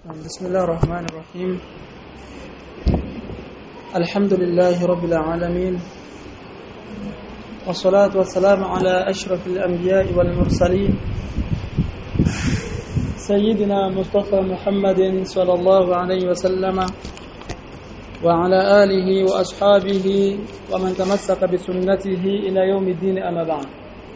بسم الله الرحمن الرحيم. الحمد لله رب العالمين، والصلاة والسلام على أشرف الأنبياء والمرسلين سيدنا مصطفى محمد صلى الله عليه وسلم وعلى آله وأصحابه ومن تمسك بسنته إلى يوم الدين، أما بعد.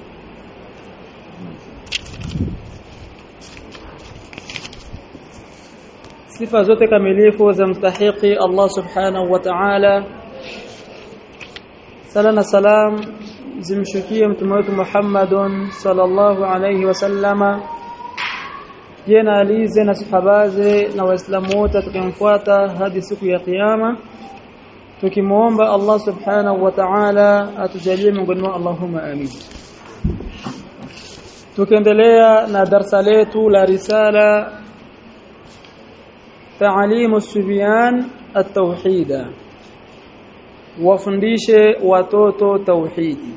Sifa zote kamilifu za mstahiki Allah subhanahu wa ta'ala. Sala na salam zimshukie mtume wetu Muhammadun sallallahu alayhi wasallama, yeye alize na sahabaze na waislamu wote tukimfuata hadi siku ya kiyama, tukimuomba Allah subhanahu wa ta'ala atujalie miongoni mwa Allahumma amin. Tukiendelea na darasa letu la risala تعليم الصبيان التوحيد، wafundishe watoto tauhidi.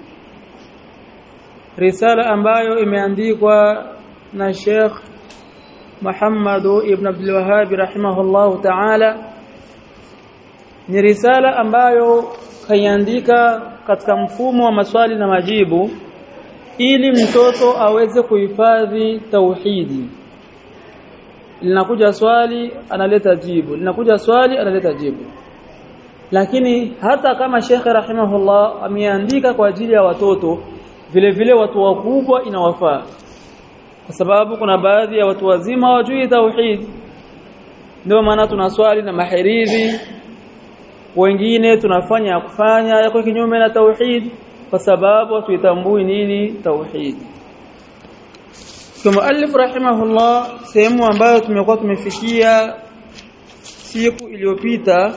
Risala ambayo imeandikwa na Sheikh Muhammad ibn Abdul Wahhab rahimahullahu ta'ala, ni risala ambayo kaiandika katika mfumo wa maswali na majibu ili mtoto aweze kuhifadhi tauhidi. Linakuja swali analeta jibu, linakuja swali analeta jibu. Lakini hata kama Sheikh rahimahullah ameandika kwa ajili ya watoto, vile vile watu wakubwa inawafaa, kwa sababu kuna baadhi ya watu wazima hawajui tauhid. Ndio maana tuna swali na mahirizi, wengine tunafanya kufanya yako kinyume na tauhid, kwa sababu hatuitambui nini tauhid. Kwa muallif rahimahullah, sehemu ambayo tumekuwa tumefikia siku iliyopita,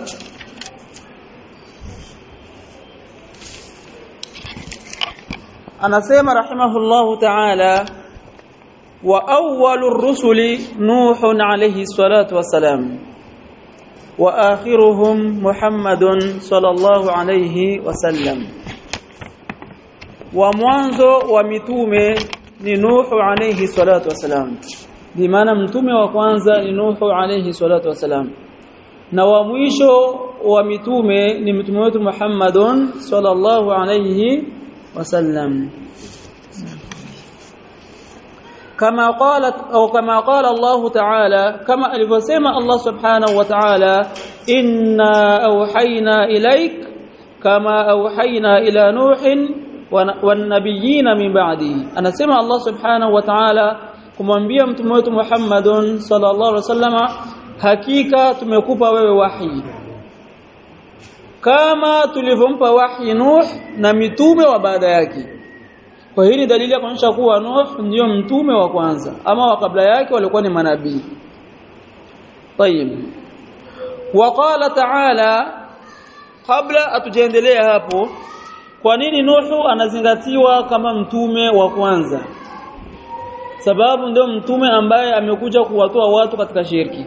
anasema rahimahullahu ta'ala, wa awwalur rusuli Nuhun alayhi salatu wassalam wa akhiruhum Muhammadun sallallahu alayhi wasallam. Wa mwanzo wa mitume ni Nuhu alayhi salatu wasalam, bi maana mtume wa kwanza ni Nuhu alayhi salatu wasalam, na wa mwisho wa mitume ni mtume wetu Muhammadun sallallahu alayhi wasallam. Kama qala Allah ta'ala, kama alivyosema Allah subhanahu wa ta'ala, inna awhayna ilayk kama awhayna ila nuhin wanabiyina min ba'di. Anasema Allah subhanahu wa ta'ala kumwambia mtume wetu Muhammadun sallallahu alaihi wasallama, hakika tumekupa wewe wahi kama tulivyompa wahi Nuh na mitume wa baada yake. Kwa hili dalili ya kuonyesha kuwa Nuh ndio mtume wa kwanza, ama wa kabla yake walikuwa ni manabii. Tayeb, waqala ta'ala, kabla atujaendelea hapo, kwa nini Nuhu anazingatiwa kama mtume wa kwanza? Sababu ndio mtume ambaye amekuja kuwatoa watu katika shirki.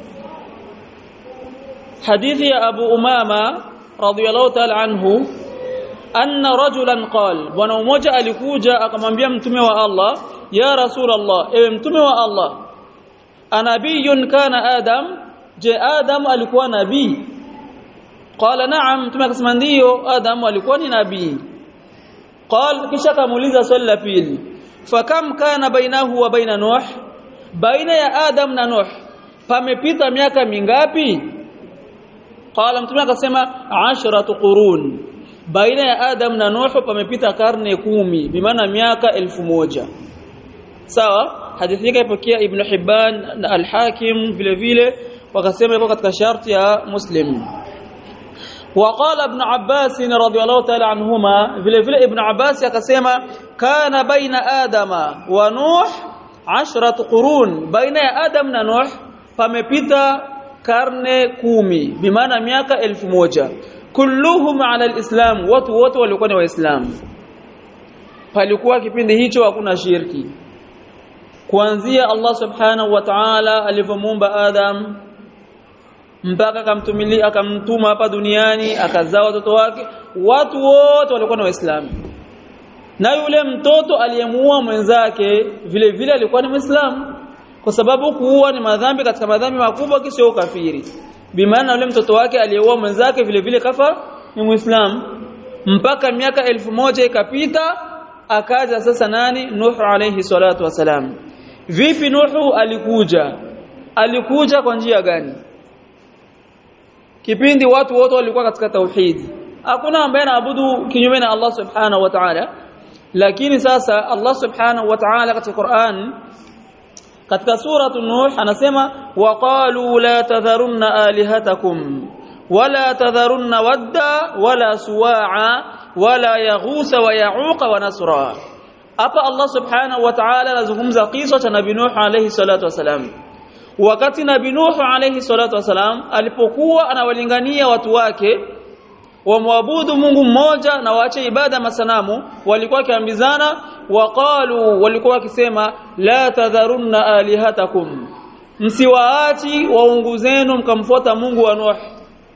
Hadithi ya Abu Umama radhiyallahu ta'ala anhu, anna rajulan qala, bwana mmoja alikuja akamwambia mtume wa Allah, ya Rasulullah, ewe mtume wa Allah, anabiyun kana Adam, je Adam alikuwa nabii? Qala na'am, mtume akasema ndio, Adam alikuwa ni nabii. Qala, kisha kamuuliza swali la pili, fakam kana bainahu wa baina Nuh, baina ya Adam na Nuh pamepita miaka mingapi? Qala, mtume akasema 10 qurun, baina ya Adam na Nuh pamepita karne 10, bi maana miaka 1000. Sawa. Hadithi hii ipokea Ibn Hibban na Al-Hakim, vile vile wakasema ipo katika sharti ya Muslim. وقال ابن عباس رضي الله تعالى عنهما, vile vile Ibn Abbas akasema, kana baina Adama wa Nuh 10 qurun, baina ya Adam na Nuh pamepita karne 10, bi maana miaka 1000. Kulluhum ala alislam, watu wote walikuwa ni waislamu. Palikuwa kipindi hicho hakuna shirki, kuanzia Allah subhanahu wa ta'ala alivyomuumba Adam mpaka akamtuma hapa duniani akazaa watoto wake, watu wote walikuwa ni waislamu. Na yule mtoto aliyemuua mwenzake vile vile alikuwa ni Muislamu. kwa sababu kuua ni madhambi katika madhambi makubwa kisha ukafiri. Bimaana yule mtoto wake aliyeua mwenzake vile vile kafa ni Muislamu. Mpaka miaka 1000 ikapita, akaja sasa nani? Nuh alayhi salatu wasalam. Vipi Nuh alikuja? Alikuja kwa njia gani? Kipindi watu wote walikuwa katika tauhidi, hakuna ambaye anaabudu kinyume na Allah subhanahu wa ta'ala. Lakini sasa Allah subhanahu wa ta'ala katika Qur'an katika sura Nuh anasema waqalu la tadharunna alihatakum wala tadharunna wadda wala suwa'a wala yaghutha wa ya'uqa wa nasra. Hapa Allah subhanahu wa ta'ala anazungumza kisa cha Nabii Nuh alayhi salatu wasalam. Wakati Nabii Nuh alayhi salatu wasalam alipokuwa anawalingania watu wake wamwabudu Mungu mmoja na waache ibada masanamu, walikuwa wakiambizana waqalu, walikuwa wakisema la tadharunna alihatakum, msiwaachi waungu zenu mkamfuata Mungu wa Nuh,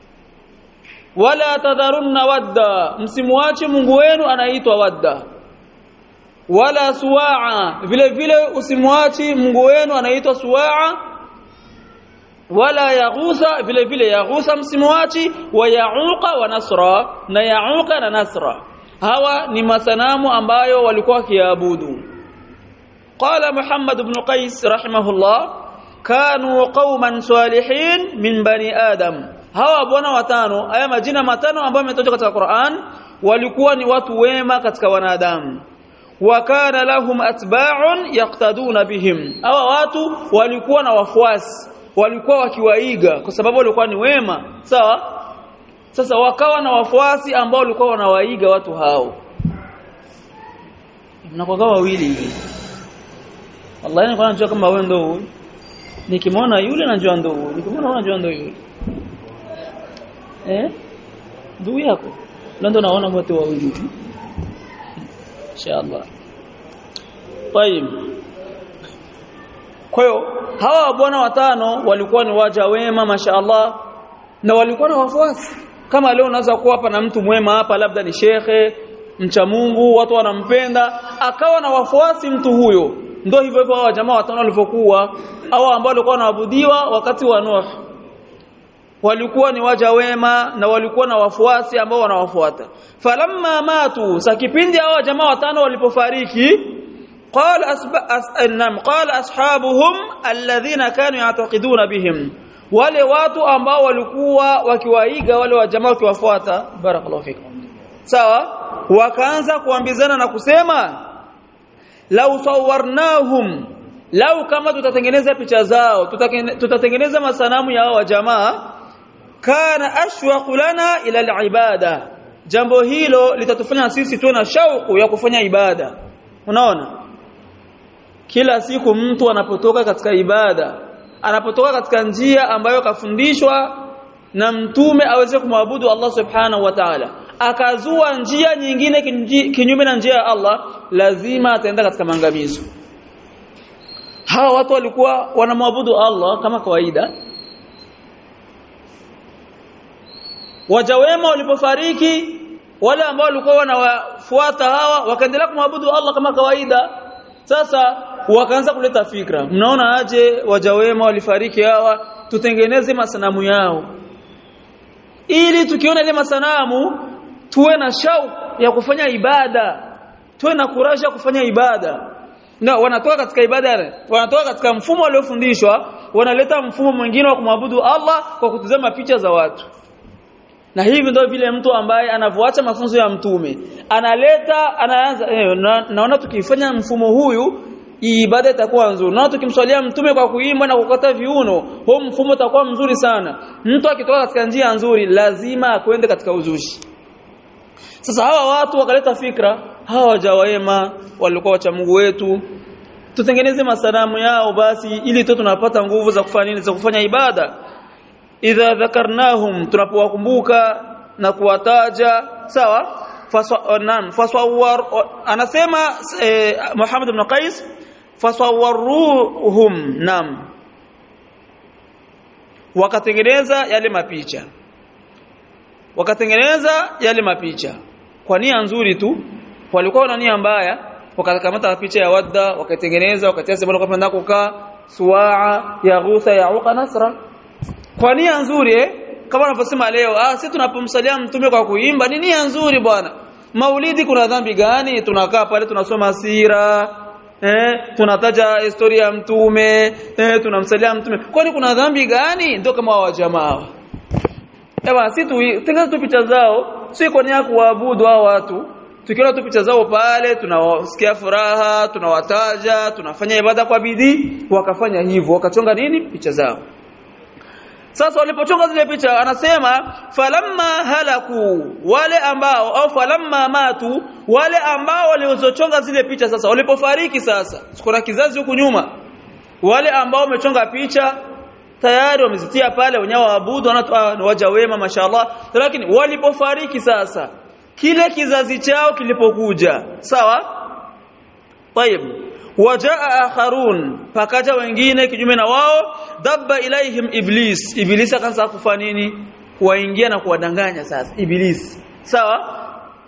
wala tadharunna wadda, msimwache Mungu wenu anaitwa Wadda, wala suwa'a, vile vile usimwachi Mungu wenu anaitwa Suwa'a, wala yaghutha, vile vile yaghutha msimwachi, wa ya'uqa wa nasra, na ya'uqa na nasra. Hawa ni masanamu ambayo walikuwa wakiabudu. Qala Muhammad ibn Qais rahimahullah, kanu qauman salihin min bani Adam. Hawa bwana watano, haya majina matano ambayo yametoka katika Qur'an, walikuwa ni watu wema katika wanadamu. Wa kana lahum atba'un yaqtaduna bihim. Hawa watu walikuwa na wafuasi, walikuwa wakiwaiga kwa sababu walikuwa ni wema. Sawa? Sasa wakawa na wafuasi ambao walikuwa wanawaiga watu hao. Mnakuwa wawili hivi. Wallahi nilikuwa najua kama wewe ndio huyu. Nikimwona yule najua ndio huyu. Nikimwona unajua ndio yule. Ndugu yako. Ndio naona wote wawili. Inshallah. Tayeb. Kwa hiyo hawa bwana watano walikuwa ni waja wema mashaallah, na walikuwa na wafuasi. Kama leo unaweza kuwa hapa na mtu mwema hapa, labda ni shekhe mcha Mungu, watu wanampenda, akawa na wafuasi mtu huyo. Ndio hivyo hivyo hawa jamaa watano walivyokuwa, hao ambao walikuwa wanaabudiwa wakati wa Nuh, walikuwa ni waja wema na walikuwa na wafuasi ambao wanawafuata. Falamma matu, sakipindi hawa jamaa watano walipofariki, قال أصحابهم الذين كانوا يعتقدون بهم, wale watu ambao walikuwa wakiwaiga wale wa jamaa wakiwafuata, barakallahu fikum, sawa, wakaanza kuambizana na kusema law sawarnahum, lau kama tutatengeneza picha zao, tutatengeneza masanamu ya wa jamaa, kana ashwaqu lana ila alibada, jambo hilo litatufanya sisi tuwe na shauku ya kufanya ibada. Unaona, kila siku mtu anapotoka katika ibada, anapotoka katika njia ambayo kafundishwa na mtume aweze kumwabudu Allah subhanahu wa ta'ala, akazua njia nyingine kinyume na njia ya Allah, lazima ataenda katika maangamizo. Hawa watu walikuwa wanamwabudu Allah kama kawaida. Waja wema walipofariki, wale ambao walikuwa wanawafuata hawa wakaendelea kumwabudu Allah kama kawaida. Sasa wakaanza kuleta fikra, mnaona aje waja wema walifariki hawa, tutengeneze masanamu yao, ili tukiona ile masanamu tuwe na shauku ya kufanya ibada, tuwe na kurasha kufanya ibada. Na wanatoka katika ibada, wanatoka katika mfumo waliofundishwa, wanaleta mfumo mwingine wa kumwabudu Allah kwa kutazama picha za watu. Na hivi ndio vile mtu ambaye anavoacha mafunzo ya mtume anaanza naona tukifanya mfumo huyu ibada itakuwa nzuri, na tukimswalia mtume kwa kuimba na kukata viuno, huo mfumo utakuwa mzuri sana. Mtu akitoka katika njia nzuri lazima akwende katika uzushi. Sasa hawa watu wakaleta fikra, hawa waja wema walikuwa wacha Mungu wetu, tutengeneze masanamu yao basi, ili tu tunapata nguvu za kufanya nini, za kufanya ibada. Idha dhakarnahum, tunapowakumbuka na kuwataja, sawa, fasawwar, anasema Muhammad ibn Qais, fasawwaruhum, nam, wakatengeneza yale mapicha, wakatengeneza yale mapicha kwa nia nzuri tu. Walikuwa na nia mbaya, wakakamata picha ya Wadda, wakatengeneza, wakatia sehemu kwa kwenda kukaa, Suwaa, Yaghutha, Yauqa, Nasra. Kwa nia nzuri kama wanavyosema leo, sisi tunapomsalia mtume kwa kuimba ni nia nzuri bwana. Maulidi kuna dhambi gani? Tunakaa pale tunasoma sira, tunataja historia ya mtume, tunamsalia mtume. Kwani kuna dhambi gani? Ndio kama wa jamaa. Sisi tengeneza tu picha zao, si kwa nia kuabudu hao watu. Tukiona tu picha zao pale tunawasikia furaha, tunawataja, tunafanya ibada kwa bidii, wakafanya hivyo, wakachonga nini? Picha zao. Sasa walipochonga zile picha anasema falamma halaku, wale ambao au falamma matu, wale ambao walizochonga zile picha sasa walipofariki, sasa kuna kizazi huku nyuma, wale ambao wamechonga picha tayari wamezitia pale wenyewe waabudu na waja wema mashaallah, lakini walipofariki sasa kile kizazi chao kilipokuja, sawa? Tayeb, wajaa akharun, pakaja wengine kinyume na wao, dabba ilaihim iblis akaanza kufanya nini? Kuwaingia na kuwadanganya sasa iblis, sawa?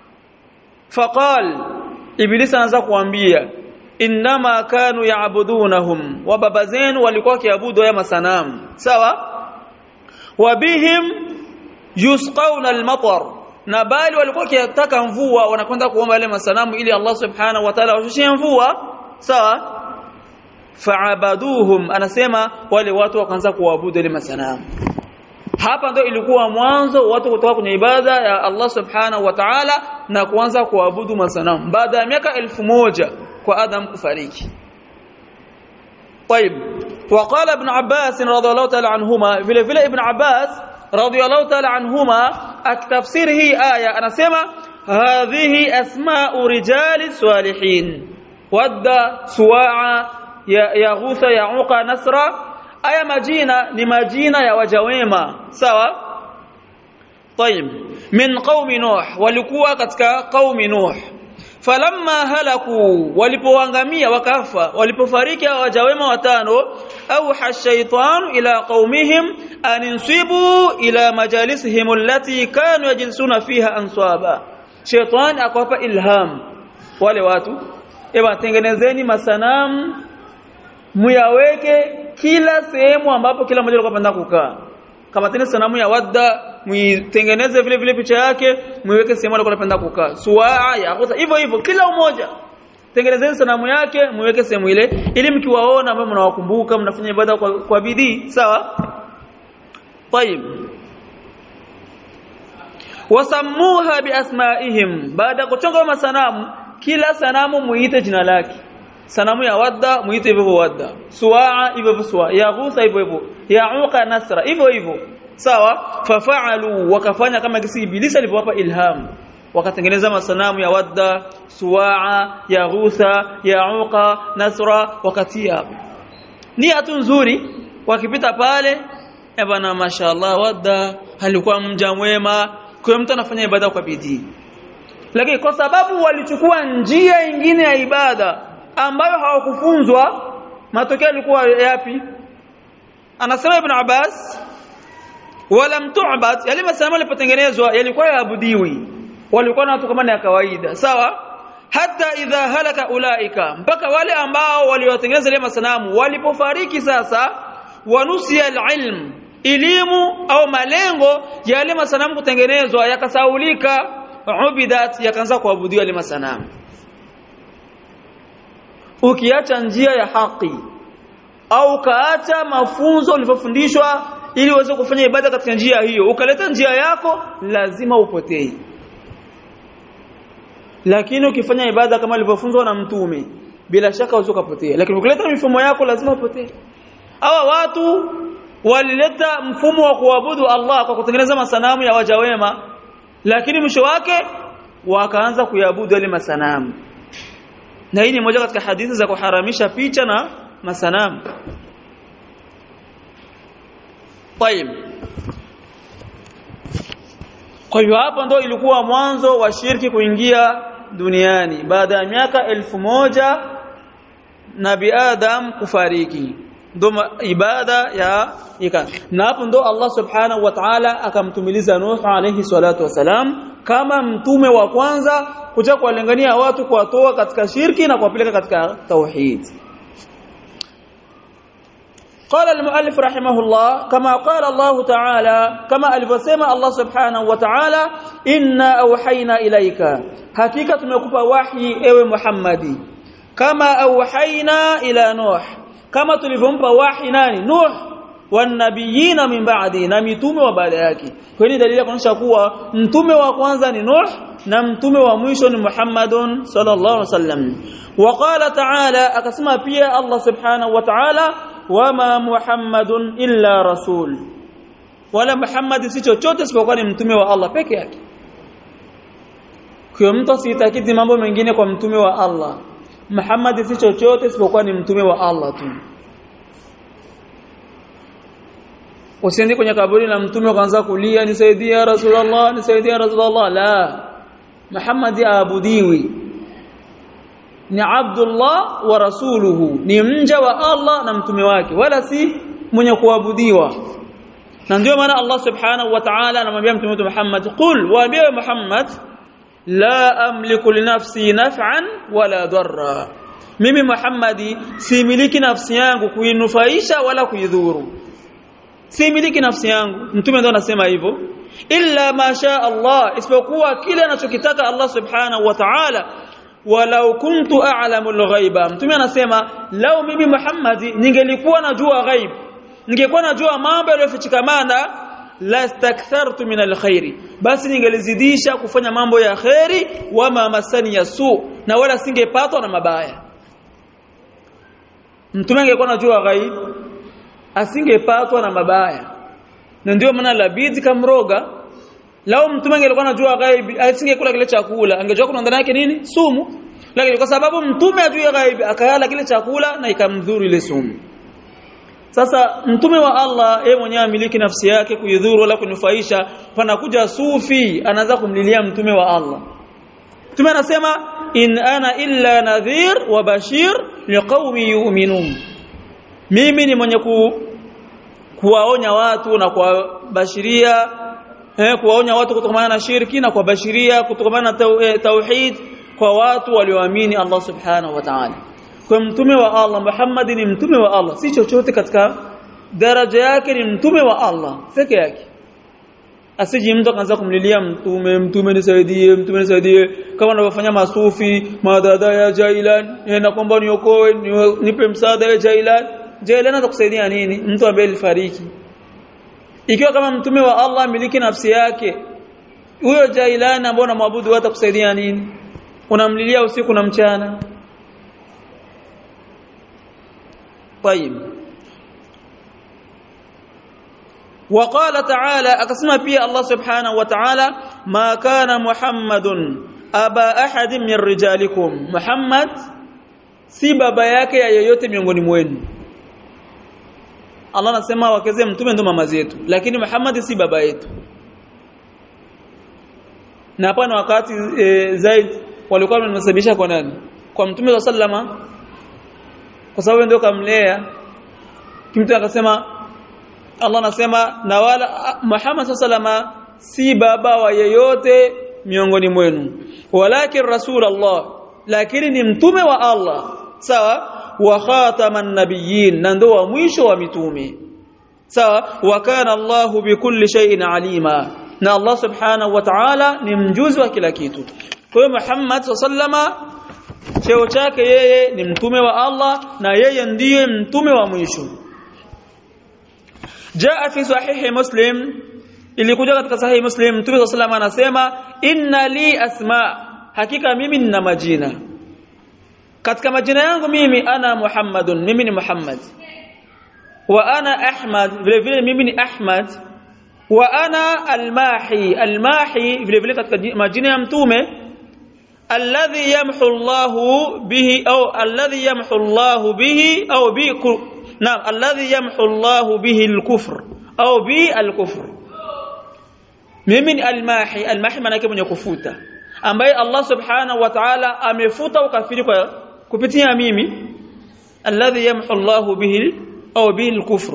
Faqal, iblis anaanza kuambia inma kanu yaabudunahum, wa baba zenu walikuwa kiabudu ya masanamu, sawa? Wabihim yusqawna almatar, na bali walikuwa kiataka mvua, wanakwenda kuomba yale masanamu ili Allah subhanahu wa ta'ala ashushie mvua, sawa? Fa'abaduhum, anasema wale watu wakaanza kuabudu ile masanamu. Hapa ndio ilikuwa mwanzo watu kutoka kwenye ibada ya Allah subhanahu wa ta'ala na kuanza kuabudu masanamu baada ya miaka 1000 kwa Adam kufariki. طيب, وقال ابن عباس رضي الله تعالى عنهما, vile vile Ibn Abbas radiyallahu ta'ala anhuma akitafsiri hii aya anasema hadhihi asma'u rijali salihin, Wadda, Suwaa, Yaghutha, Yauqa, Nasra. Aya majina ni majina ya waja wema, sawa? Tayib, min qaumi Nuh, walikuwa katika qaumi Nuh. Falamma halaku, walipoangamia wakafa, walipofariki waja wema watano, auha ash-shaytanu ila qaumihim an insibu ila majalisihim allati kanu yajlisuna fiha answaba. Shaytan akawapa ilham wale watu, tengenezeni masanamu muyaweke kila sehemu ambapo kila mmoja alikuwa anapenda kukaa. Kama tena sanamu ya Wadda muitengeneze vile vile picha yake, muiweke sehemu alikuwa anapenda kukaa. Suwaa, Yaghutha, hivyo kila mmoja tengenezeni sanamu yake muiweke sehemu ile, ili mkiwaona ambao mnawakumbuka mnafanya ibada kwa bidii, sawa? Tayib, wasammuha biasmaihim, baada kuchonga masanamu kila sanamu muite jina lake. Sanamu ya Wadda muite hivyo Wadda, Suwaa hivyo Suwaa, Yaghutha hivyo, Yauqa, Nasra hivyo, sawa? Fafa'alu, wakafanya kama kisi Ibilisi alivyowapa ilham, wakatengeneza masanamu ya Wadda, Suwaa, Yaghutha, Yauqa, Nasra, wakatia nia tu nzuri. Wakipita pale, bwana mashaallah Wadda alikuwa mja mwema, kwa mtu anafanya ibada kwa bidii. Lakini kwa sababu walichukua njia nyingine ya ibada ambayo hawakufunzwa, matokeo yalikuwa yapi? Anasema Ibn Abbas, walam tu'bad, yale masanamu yalipotengenezwa yalikuwa yaabudiwi, walikuwa na watu kama ni ya kawaida, sawa? Hata idha halaka ulaika, mpaka wale ambao waliotengeneza yale masanamu walipofariki sasa, wanusia alilm, elimu au malengo ya yale masanamu kutengenezwa yakasaulika, ubidat, yakaanza kuabudiwa yale masanamu. Ukiacha njia ya haki au kaacha mafunzo ulivyofundishwa ili uweze kufanya ibada katika njia hiyo, ukaleta njia yako, lazima upotee. Lakini ukifanya ibada kama ilivyofunzwa na mtume, bila shaka usipotea. Lakini ukileta mifumo yako, lazima upotee. Hawa watu walileta mfumo wa kuabudu Allah kwa kutengeneza masanamu ya waja wema, lakini mwisho wake wakaanza kuabudu yale masanamu. Na hii ni moja katika hadithi za kuharamisha picha na masanamu. Tayeb, kwa hiyo hapo ndo ilikuwa mwanzo wa shirki kuingia duniani baada ya miaka 1000 Nabii Adam kufariki, ndo ibada ya ikan. Na hapo ndo Allah subhanahu wa ta'ala akamtumiliza Nuh alayhi salatu wasalam kama mtume wa kwanza kuja kuwalingania watu kuwatoa katika shirki na kuwapeleka katika tauhid. قال المؤلف رحمه الله كما قال الله تعالى كما alivyosema Allah subhanahu wa ta'ala inna awhayna ilayka hakika tumekupa wahi ewe Muhammadi kama awhayna ila Nuh kama tulivyompa wahi nani Nuh wan nabiyina min ba'di na mitume wa baada yake kwa hiyo dalili kuonyesha kuwa mtume wa kwanza ni Nuh na mtume wa mwisho ni Muhammadun sallallahu alaihi wasallam وقال تعالى akasema pia Allah subhanahu wa ta'ala wama Muhammadun illa rasul wala Muhammad si chochote isipokuwa ni mtume wa Allah peke yake kwa mtu asitakidi mambo mengine kwa mtume wa Allah Muhammad si chochote isipokuwa ni mtume wa Allah tu usiende kwenye kaburi la mtume ukaanza kulia nisaidie ya Rasulullah nisaidie ya Rasulullah la Muhammad aabudiwi ni Abdullah wa rasuluhu ni mja wa Allah na mtume wake wala si mwenye kuabudiwa na ndio maana Allah subhanahu wa ta'ala anamwambia mtume Muhammad qul wa bi Muhammad la amliku li nafsi naf'an wala darra mimi Muhammadi similiki nafsi yangu kuinufaisha wala kuidhuru similiki nafsi yangu mtume ndio anasema hivyo illa ma sha Allah isipokuwa kile anachokitaka Allah subhanahu wa ta'ala walau kuntu a'lamul ghaiba mtume anasema lao mimi Muhammadi ningelikuwa najua ghaib ningekuwa najua mambo yaliyofichikamana lastakthartu min alkhairi basi ningelizidisha kufanya mambo ya khairi wama masani yasu na wala singepatwa na mabaya mtume angekuwa najua ghaib asingepatwa na mabaya na ndio maana labidi kamroga lao mtume angekuwa anajua ghaib asingekula kile chakula angejua kuna ndani yake nini sumu lakini kwa sababu mtume ajua ghaib akayala kile chakula na ikamdhuru ile sumu sasa mtume wa Allah yeye mwenyewe amiliki nafsi yake kuidhuru wala kunufaisha panakuja sufi anaanza kumlilia mtume wa Allah mtume anasema in ana illa nadhir wa bashir liqaumi yu'minun mimi ni mwenye kuwaonya watu na kuwabashiria kuwaonya watu kutokana na shirki na kuwabashiria kutokana na tauhid kwa watu walioamini Allah subhanahu wa ta'ala kwa mtume wa Allah Muhammad ni mtume wa Allah si chochote katika daraja yake ni mtume wa Allah peke yake asije mtu akaanza kumlilia mtume nisaidie kama wanavyofanya masufi madada ya Jailan na kwamba niokoe nipe msaada ya Jailan atakusaidia nini mtu ambaye alifariki ikiwa kama mtume wa Allah miliki nafsi yake huyo Jailan ambaye unamwabudu atakusaidia nini unamlilia usiku na mchana طيب وقال تعالى اقسم بي الله سبحانه وتعالى ما كان محمد ابا احد من رجالكم محمد si baba yake ya yeyote miongoni mwenu Allah anasema wakeze mtume ndo mama zetu lakini Muhammad si baba yetu na hapa na wakati Zaid walikuwa wanasababisha kwa nani kwa mtume sallama kwa sababu ndio kamlea kimtu akasema Allah anasema na wala Muhammad sallama si baba wa yeyote miongoni mwenu walakin rasulullah lakini ni mtume wa Allah sawa wa khataman nabiyyin na ndo wa mwisho wa mitume sawa wa kana Allahu bikulli shay'in alima na Allah subhanahu wa ta'ala ni mjuzi wa kila kitu kwa hiyo Muhammad sallama cheo chake yeye ni mtume wa Allah na yeye ndiye mtume wa mwisho jaa fi sahihi muslim ilikuja katika sahihi muslim mtume sallallahu anasema inna li asma hakika mimi nina majina katika majina yangu mimi ana Muhammadun mimi ni Muhammad wa ana Ahmad vile vile mimi ni Ahmad wa ana al-Mahi vile vile katika majina ya mtume alladhi yamhu Allahu bihi au alladhi yamhu Allahu bihi au bi naam alladhi yamhu Allahu bihi al-kufr au bi al-kufr mimi ni al-Mahi maana yake mwenye kufuta ambaye Allah subhanahu wa ta'ala amefuta ukafiri kwa kupitia mimi alladhi yamhu Allahu bihi au bi al-kufr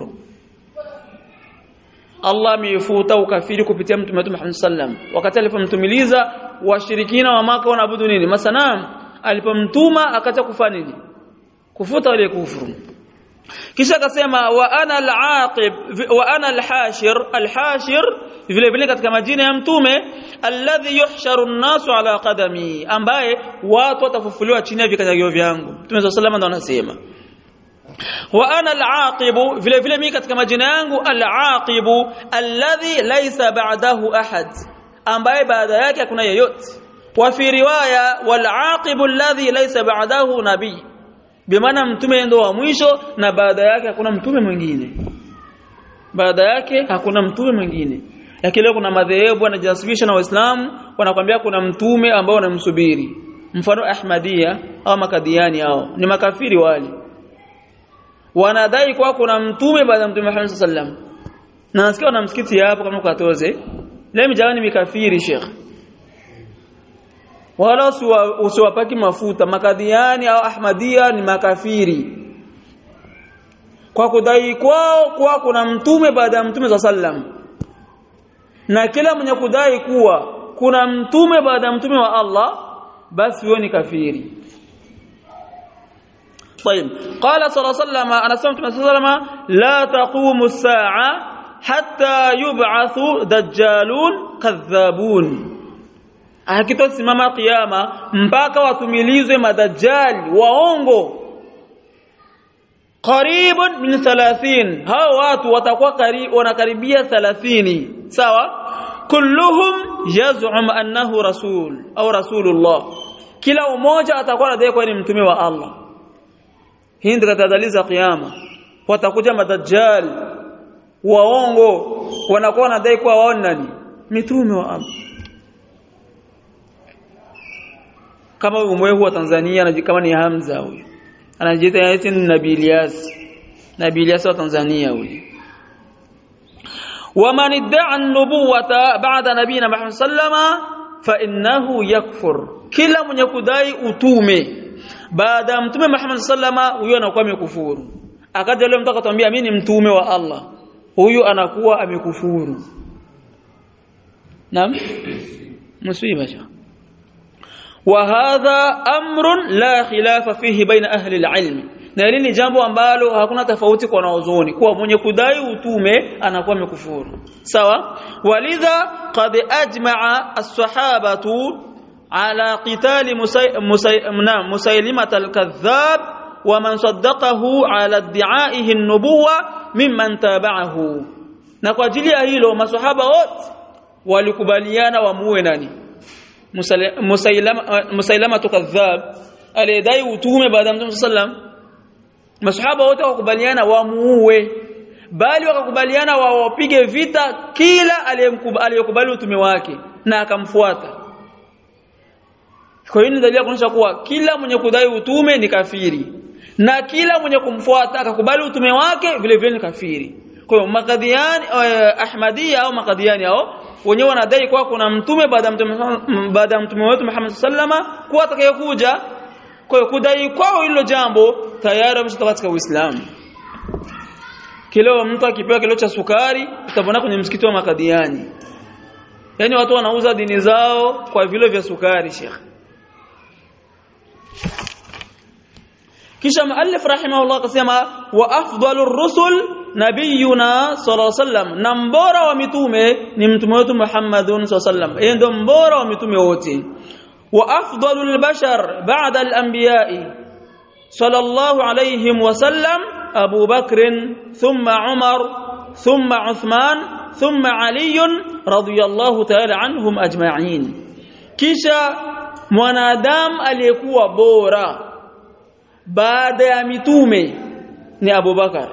Allah amefuta ukafiri kupitia mtume Muhammad sallam wakati alipomtumiliza washirikina wa Maka wanaabudu nini masanamu alipomtuma akacha kufanya nini kufuta ile kufuru kisha akasema wa ana al-aqib wa ana al-hashir vile vile katika majina ya mtume alladhi yuhsharu an-nasu ala qadami ambaye watu watafufuliwa chini ya vikanyagio vyangu. Mtume sallallahu ndo anasema wa ana al-aqib vile vile mimi katika majina yangu al-aqib alladhi laysa ba'dahu ahad ambaye baada yake hakuna yeyote. Wa fi riwaya wal-aqib alladhi laysa ba'dahu nabii bimaana mtume ndo wa mwisho na baada yake hakuna mtume mwingine. Baada yake hakuna mtume mwingine. Lakini leo kuna madhehebu wanajinasibisha na Waislamu wanakuambia kuna mtume ambao wanamsubiri. Mfano Ahmadiyya au Makadiani hao ni makafiri wale. Wanadai kwa kuna mtume baada ya Mtume Muhammad sallallahu alaihi wasallam. Na nasikia wana msikiti hapo kama ukatoze. Leo mjawani mikafiri Sheikh. Wala usiwapaki mafuta Makadiani au Ahmadiyya ni makafiri. Kwa kudai kwao kwa kuna mtume baada ya Mtume sallam. Na kila mwenye kudai kuwa kuna mtume baada ya mtume wa Allah basi huyo ni kafiri. طيب قال صلى الله عليه وسلم انا سمعت النبي صلى الله عليه وسلم لا تقوم الساعه حتى يبعث دجالون كذابون hakitosimama kiyama mpaka watumilizwe madajjal waongo qaribun min 30 hao watu watakuwa wanakaribia 30 sawa kulluhum yaz'um annahu rasul au rasulullah kila mmoja atakuwa anadai kuwa ni mtume wa Allah. Hii ndio tatadaliza kiyama watakuja madajjal waongo wanakuwa wanadai kuwa wao nani mitume wa Allah. Kama umwehu wa Tanzania kama ni Hamza huyo anajiita yeye ni Nabii Ilyas wa Tanzania huyo. ومن ادعى النبوة بعد نبينا محمد صلى الله عليه وسلم فإنه يكفر kila mwenye kudai utume baada ya mtume Muhammad sallallahu alaihi wasallam huyo anakuwa amekufuru. Akaja leo mtu akatwambia mimi ni mtume wa Allah huyu anakuwa amekufuru. Naam musiba cha وهذا امر لا خلاف فيه بين اهل العلم na hili ni jambo ambalo hakuna tofauti kwa wanaozoni kuwa mwenye kudai utume anakuwa amekufuru sawa. Walidha qad ajma'a as-sahabatu ala qital Musaylimah al-kadhdhab wa man saddaqahu ala idda'ihi an-nubuwwa mimman tabi'ahu. Na kwa ajili ya hilo maswahaba wote walikubaliana wamuue nani Musaylimah al-kadhdhab alidai utume baada ya Mtume sallam. Masahaba wote wakubaliana wamuue bali wakakubaliana wawapige vita kila aliyekubali utume wake na akamfuata. Kwa hiyo ni dalili kuonyesha kuwa kila mwenye kudai utume ni kafiri na kila mwenye kumfuata akakubali utume wake vile vile ni kafiri. Kwa hiyo Makadiani Ahmadiyya au Makadiani hao wenyewe wanadai kwa kuna mtume baada ya mtume wetu Muhammad sallama kwa atakayekuja. Kwa hiyo kudai kwao hilo jambo tayari wameshatoka katika Uislamu. Kilo mtu akipewa kilo cha sukari utabona kwenye msikiti wa Makadiani. Yaani watu wanauza dini zao kwa vilo vya sukari Sheikh. Kisha muallif rahimahullah akasema wa afdalur rusul nabiyuna sallallahu alaihi wasallam, na mbora wa mitume ni mtume wetu Muhammadun sallallahu alaihi wasallam. Yeye ndio mbora wa mitume wote. Wa afdalul bashar ba'da al-anbiya'i sallallahu alayhi wasallam Abu Bakr thumma Umar thumma Uthman thumma Ali radiyallahu ta'ala anhum ajma'in. Kisha mwanadamu aliyekuwa bora baada ya mitume ni Abu Bakar.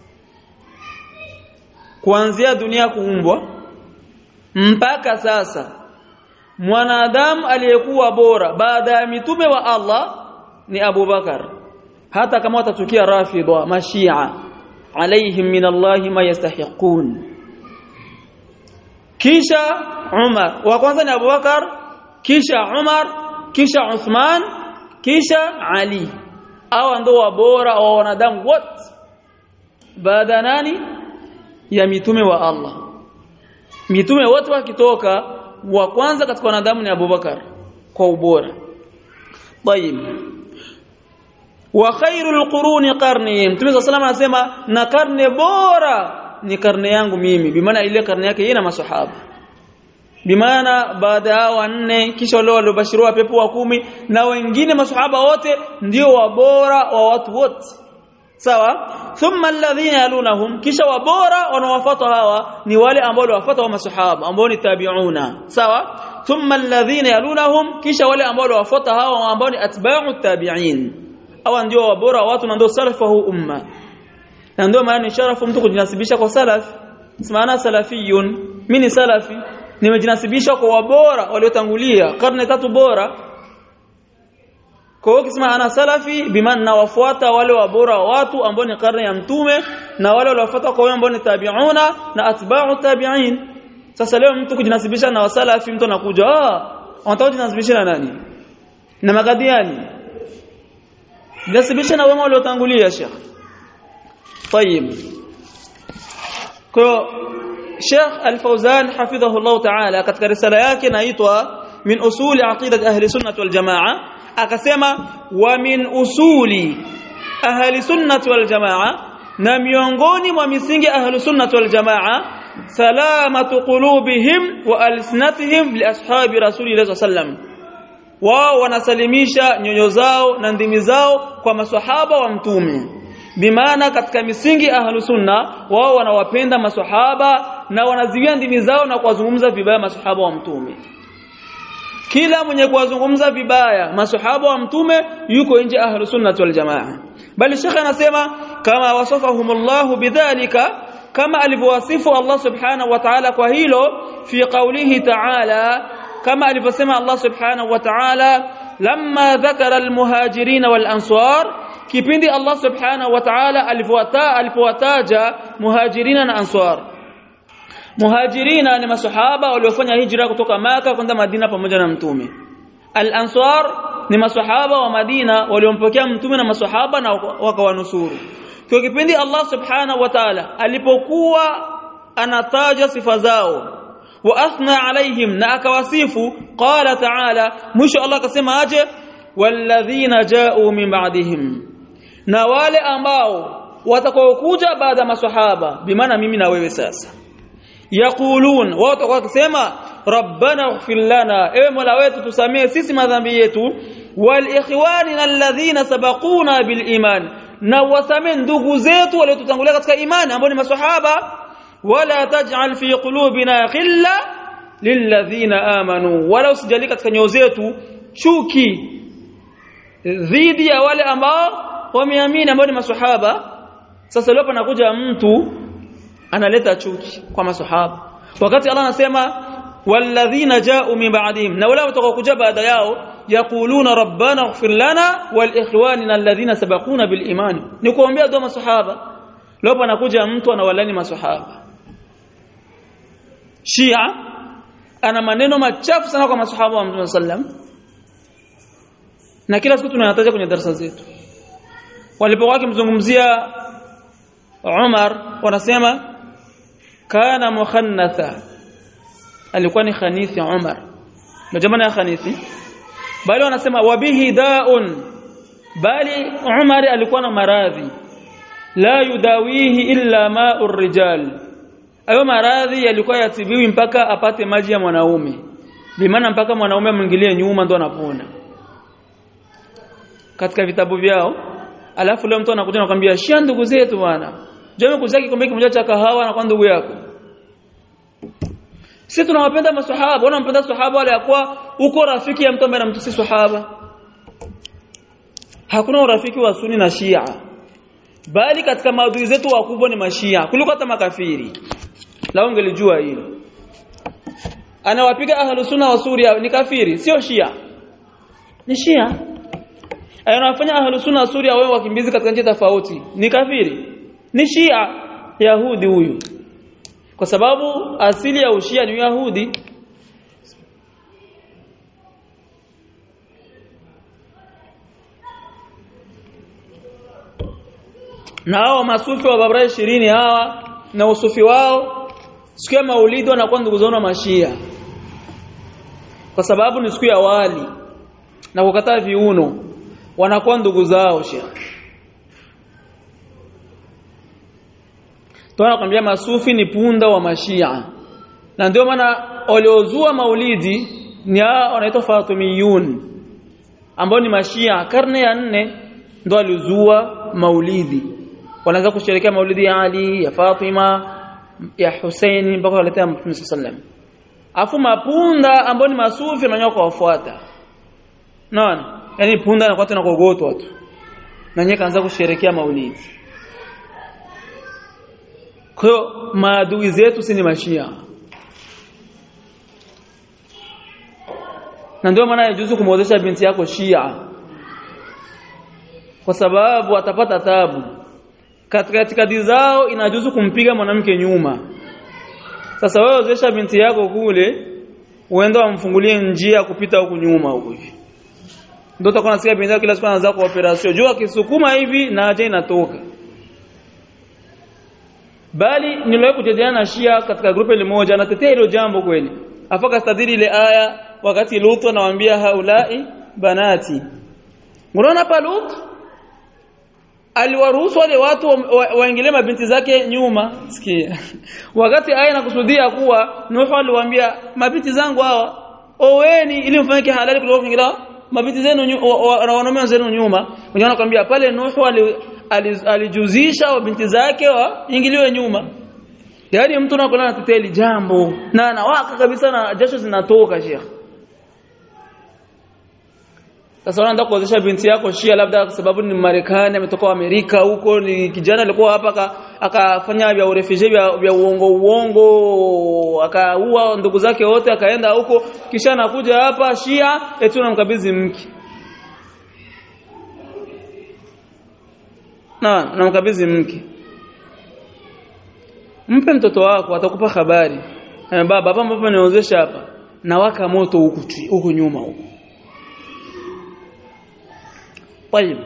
Kuanzia dunia kuumbwa mpaka sasa mwanadamu aliyekuwa bora baada ya mitume wa Allah ni Abu Bakar. Hata kama watatukia rafidha mashia alaihim min Allah ma yastahiqun. Kisha Umar, wa kwanza ni Abu Bakar, kisha Umar, kisha Uthman, kisha Ali. Hao ndio wabora wa wanadamu wote baada nani ya mitume wa Allah. Mitume wote wakitoka wa kwanza katika wanadamu ni Abu Bakar kwa ubora. Tayib. wa khairul quruni qarni. Mtume sallallahu alayhi wasallam anasema na karne bora ni karne yangu mimi, bimaana ile karne yake yeye na maswahaba, bimaana baada ya 4 kisha wale waliobashiriwa pepo wa 10 na wengine maswahaba wote ndio wabora wa watu wote. Sawa? Thumma alladhina yalunahum, kisha wabora wanaowafuata hawa ni wale ambao waliwafuata wa maswahaba ambao ni tabi'una. Sawa? Thumma alladhina yalunahum, kisha wale ambao waliwafuata hawa ambao ni atba'u tabi'in. Hawa ndio wabora watu na ndio salafu umma. Na ndio maana ni sharafu mtu kujinasibisha kwa salaf. Maana salafiyun, mimi ni salafi, nimejinasibisha kwa wabora waliotangulia karne 3 bora. Kwa hiyo kisema ana salafi bimaana nawafuata wale wabora watu ambao ni karne ya mtume na wale waliofuata kwa wale ambao ni tabi'una na atba'u tabi'in. Sasa leo mtu kujinasibisha na wasalafi, mtu anakuja anataka kujinasibisha na nani? Na Makadiani. Jinasibisha na wema waliotangulia Sheikh. طيب. Kwa Sheikh Al-Fawzan hafidhahullah ta'ala katika risala yake inaitwa min usuli aqidat ahli sunnah wal jamaa akasema wa min usuli ahli sunnah wal jamaa, na miongoni mwa misingi ahli sunnah wal jamaa salamatu qulubihim wa alsinatihim li ashabi rasulillah sallam. Wao wanasalimisha nyoyo zao na ndimi zao kwa maswahaba wa mtume. Bimaana katika misingi ahlu sunna wao wanawapenda maswahaba na wanaziwia ndimi zao na kuwazungumza vibaya maswahaba wa mtume. Kila mwenye kuwazungumza vibaya maswahaba wa mtume yuko nje ahlu sunna wal jamaa. Bali Sheikh anasema kama wasafahumullahu bidhalika, kama alivyowasifu Allah subhanahu wa ta'ala kwa hilo fi qawlihi ta'ala, kama alivyosema Allah subhanahu wa ta'ala lamma dhakara almuhajirin wal ansar, kipindi Allah subhanahu wa ta'ala alipowataja muhajirina na ansar. Muhajirina ni maswahaba waliofanya hijra kutoka Maka kwenda Madina pamoja na mtume. Al-ansar ni maswahaba wa Madina waliompokea mtume na maswahaba na wakawanusuru. Kwa kipindi Allah subhanahu wa ta'ala alipokuwa anataja sifa zao wa athna alaihim, na akawasifu, qala ta'ala, mwisho Allah akasema aje, walladhina ja'u min ba'dihim, na wale ambao watakaokuja baada ya maswahaba, bimaana mimi na wewe sasa, yaqulun, wao watakuwa wakisema rabbana ighfir lana, ewe Mola wetu tusamee sisi madhambi yetu, wal ikhwanina alladhina sabaquna bil iman, na wasamee ndugu zetu waliotutangulia katika imani ambao ni maswahaba, wala taj'al fi qulubina khilla lilladhina amanu, wala usijalika katika nyoyo zetu chuki dhidi ya wale ambao wameamini ambao ni maswahaba. Sasa leo panakuja mtu analeta chuki kwa maswahaba, wakati Allah anasema walladhina ja'u min ba'dihim, na wala watakaokuja baada yao, yaquluna rabbana ighfir lana wal ikhwanina alladhina sabaquna bil iman, ni kuombea dua maswahaba. Leo panakuja mtu anawalani maswahaba. Shia ana maneno machafu sana kwa maswahaba wa Mtume sallam, na kila siku tunayataja kwenye darasa zetu. Walipokuwa wakimzungumzia Umar wanasema kana mukhannatha, alikuwa ni khanithi Umar. Na jamani ya khanithi, bali wanasema wabihi daun, bali Umar alikuwa na maradhi la yudawihi illa ma'ur rijal, ayo maradhi yalikuwa yatibiwi mpaka apate maji ya mwanaume, bimaana mpaka mwanaume mwingilie nyuma ndo anapona, katika vitabu vyao. Alafu leo mtu anakuja anakuambia shia ndugu zetu bwana, jamii kuzaki kikombe kimoja cha kahawa na kwa ndugu yako. Sisi tunawapenda maswahaba, wanampenda sahaba wale yakwa uko rafiki ya mtu ambaye anamtusi sahaba. Hakuna urafiki wa Sunni na Shia, bali katika maadui zetu wakubwa ni mashia kuliko hata makafiri. Lao ungelijua hilo. Anawapiga ahlus sunna wa Suria ni kafiri, sio Shia, ni Shia. Anawafanya ahlus sunna wa Suria wao wakimbizi katika nchi tofauti ni kafiri, ni Shia Yahudi huyu, kwa sababu asili ya ushia ni Yahudi. Na hao masufi wa Babra 20 hawa na usufi wao, siku ya Maulidi wanakuwa ndugu zao na mashia, kwa sababu ni siku ya wali na kukataa viuno. wanakuwa ndugu zao Sheikh. Tunakwambia masufi ni punda wa mashia. Na ndio maana waliozua maulidi ni wanaitwa Fatimiyun ambao ni mashia karne ya 4 ndio walizua maulidi. Wanaanza kusherehekea maulidi ya Ali, ya Fatima, ya Hussein mpaka waletea Mtume sallam. Afu mapunda ambao ni masufi na nyoko wafuata. Naona? Yaani punda anakuwa tena kogotwa tu. Na nyeka anza kusherehekea maulidi. Kwa hiyo maadui zetu si ni mashia. Na ndio maana yajuzu kumwozesha binti yako Shia. Kwa sababu atapata taabu. Katika itikadi zao inajuzu kumpiga mwanamke nyuma. Sasa wewe ozesha binti yako kule, uende umfungulie njia kupita huku nyuma huko hivi. Ndio utakuwa unasikia binti yako kila siku anaanza kwa operation. Jua kisukuma hivi na aje inatoka. Bali niliwahi kujadiliana na Shia katika grupu moja anatetea hilo jambo kweli. Afaka stadili ile aya wakati Lut anawaambia haulai banati. Unaona pa Lut aliwaruhusu wale watu waingilie mabinti zake nyuma. Sikia. Wakati aya inakusudia kuwa Nuhu aliwaambia mabinti zangu hawa oweni ili mfanyike halali kuliko kuingilia mabinti zenu wanaume zenu nyuma. Unaona kwambia pale Nuhu alijuzisha wabinti zake waingiliwe nyuma. Yaani mtu anakuwa anatetea jambo na anawaka kabisa na jasho zinatoka Sheikh. Sasa unaanza kuozesha binti yako Shia labda kwa sababu ni Marekani ametoka Amerika huko ni kijana alikuwa hapa akafanya vya refugee vya uongo akaua ndugu zake wote akaenda huko kisha anakuja hapa Shia eti tunamkabidhi mke. Namkabidhi mke. Mpe mtoto wako atakupa habari. Baba hapa ambapo niozesha hapa na waka moto huku nyuma huko. طيب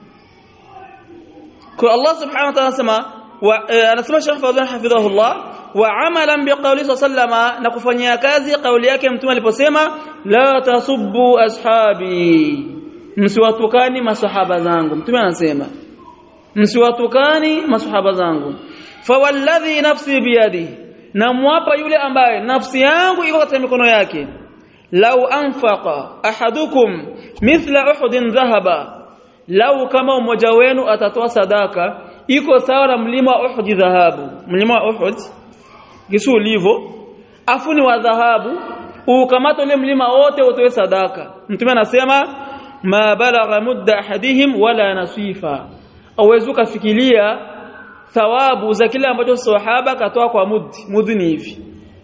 كو الله سبحانه وتعالى سما anasema Sheikh Fawzan hafidhahullah wa amalan biqawli sallama na kufanyia kazi kauli yake mtume aliposema la tasubbu ashabi msiwatukani masahaba zangu. Mtume anasema msiwatukani masahaba zangu fa walladhi nafsi biyadi na mwapa yule ambaye nafsi yangu iko katika mikono yake law anfaqa ahadukum mithla uhudin dhahaba lau kama mmoja wenu atatoa sadaka iko sawa na mlima wa Uhud dhahabu. Mlima wa Uhud kisu ulivyo afuni wa dhahabu ukamata ile mlima wote utoe sadaka. Mtume anasema ma balagha mudda ahadihim wala nasifa. Awezi kufikiria thawabu za kile ambacho sahaba katoa kwa mudi ni hivi.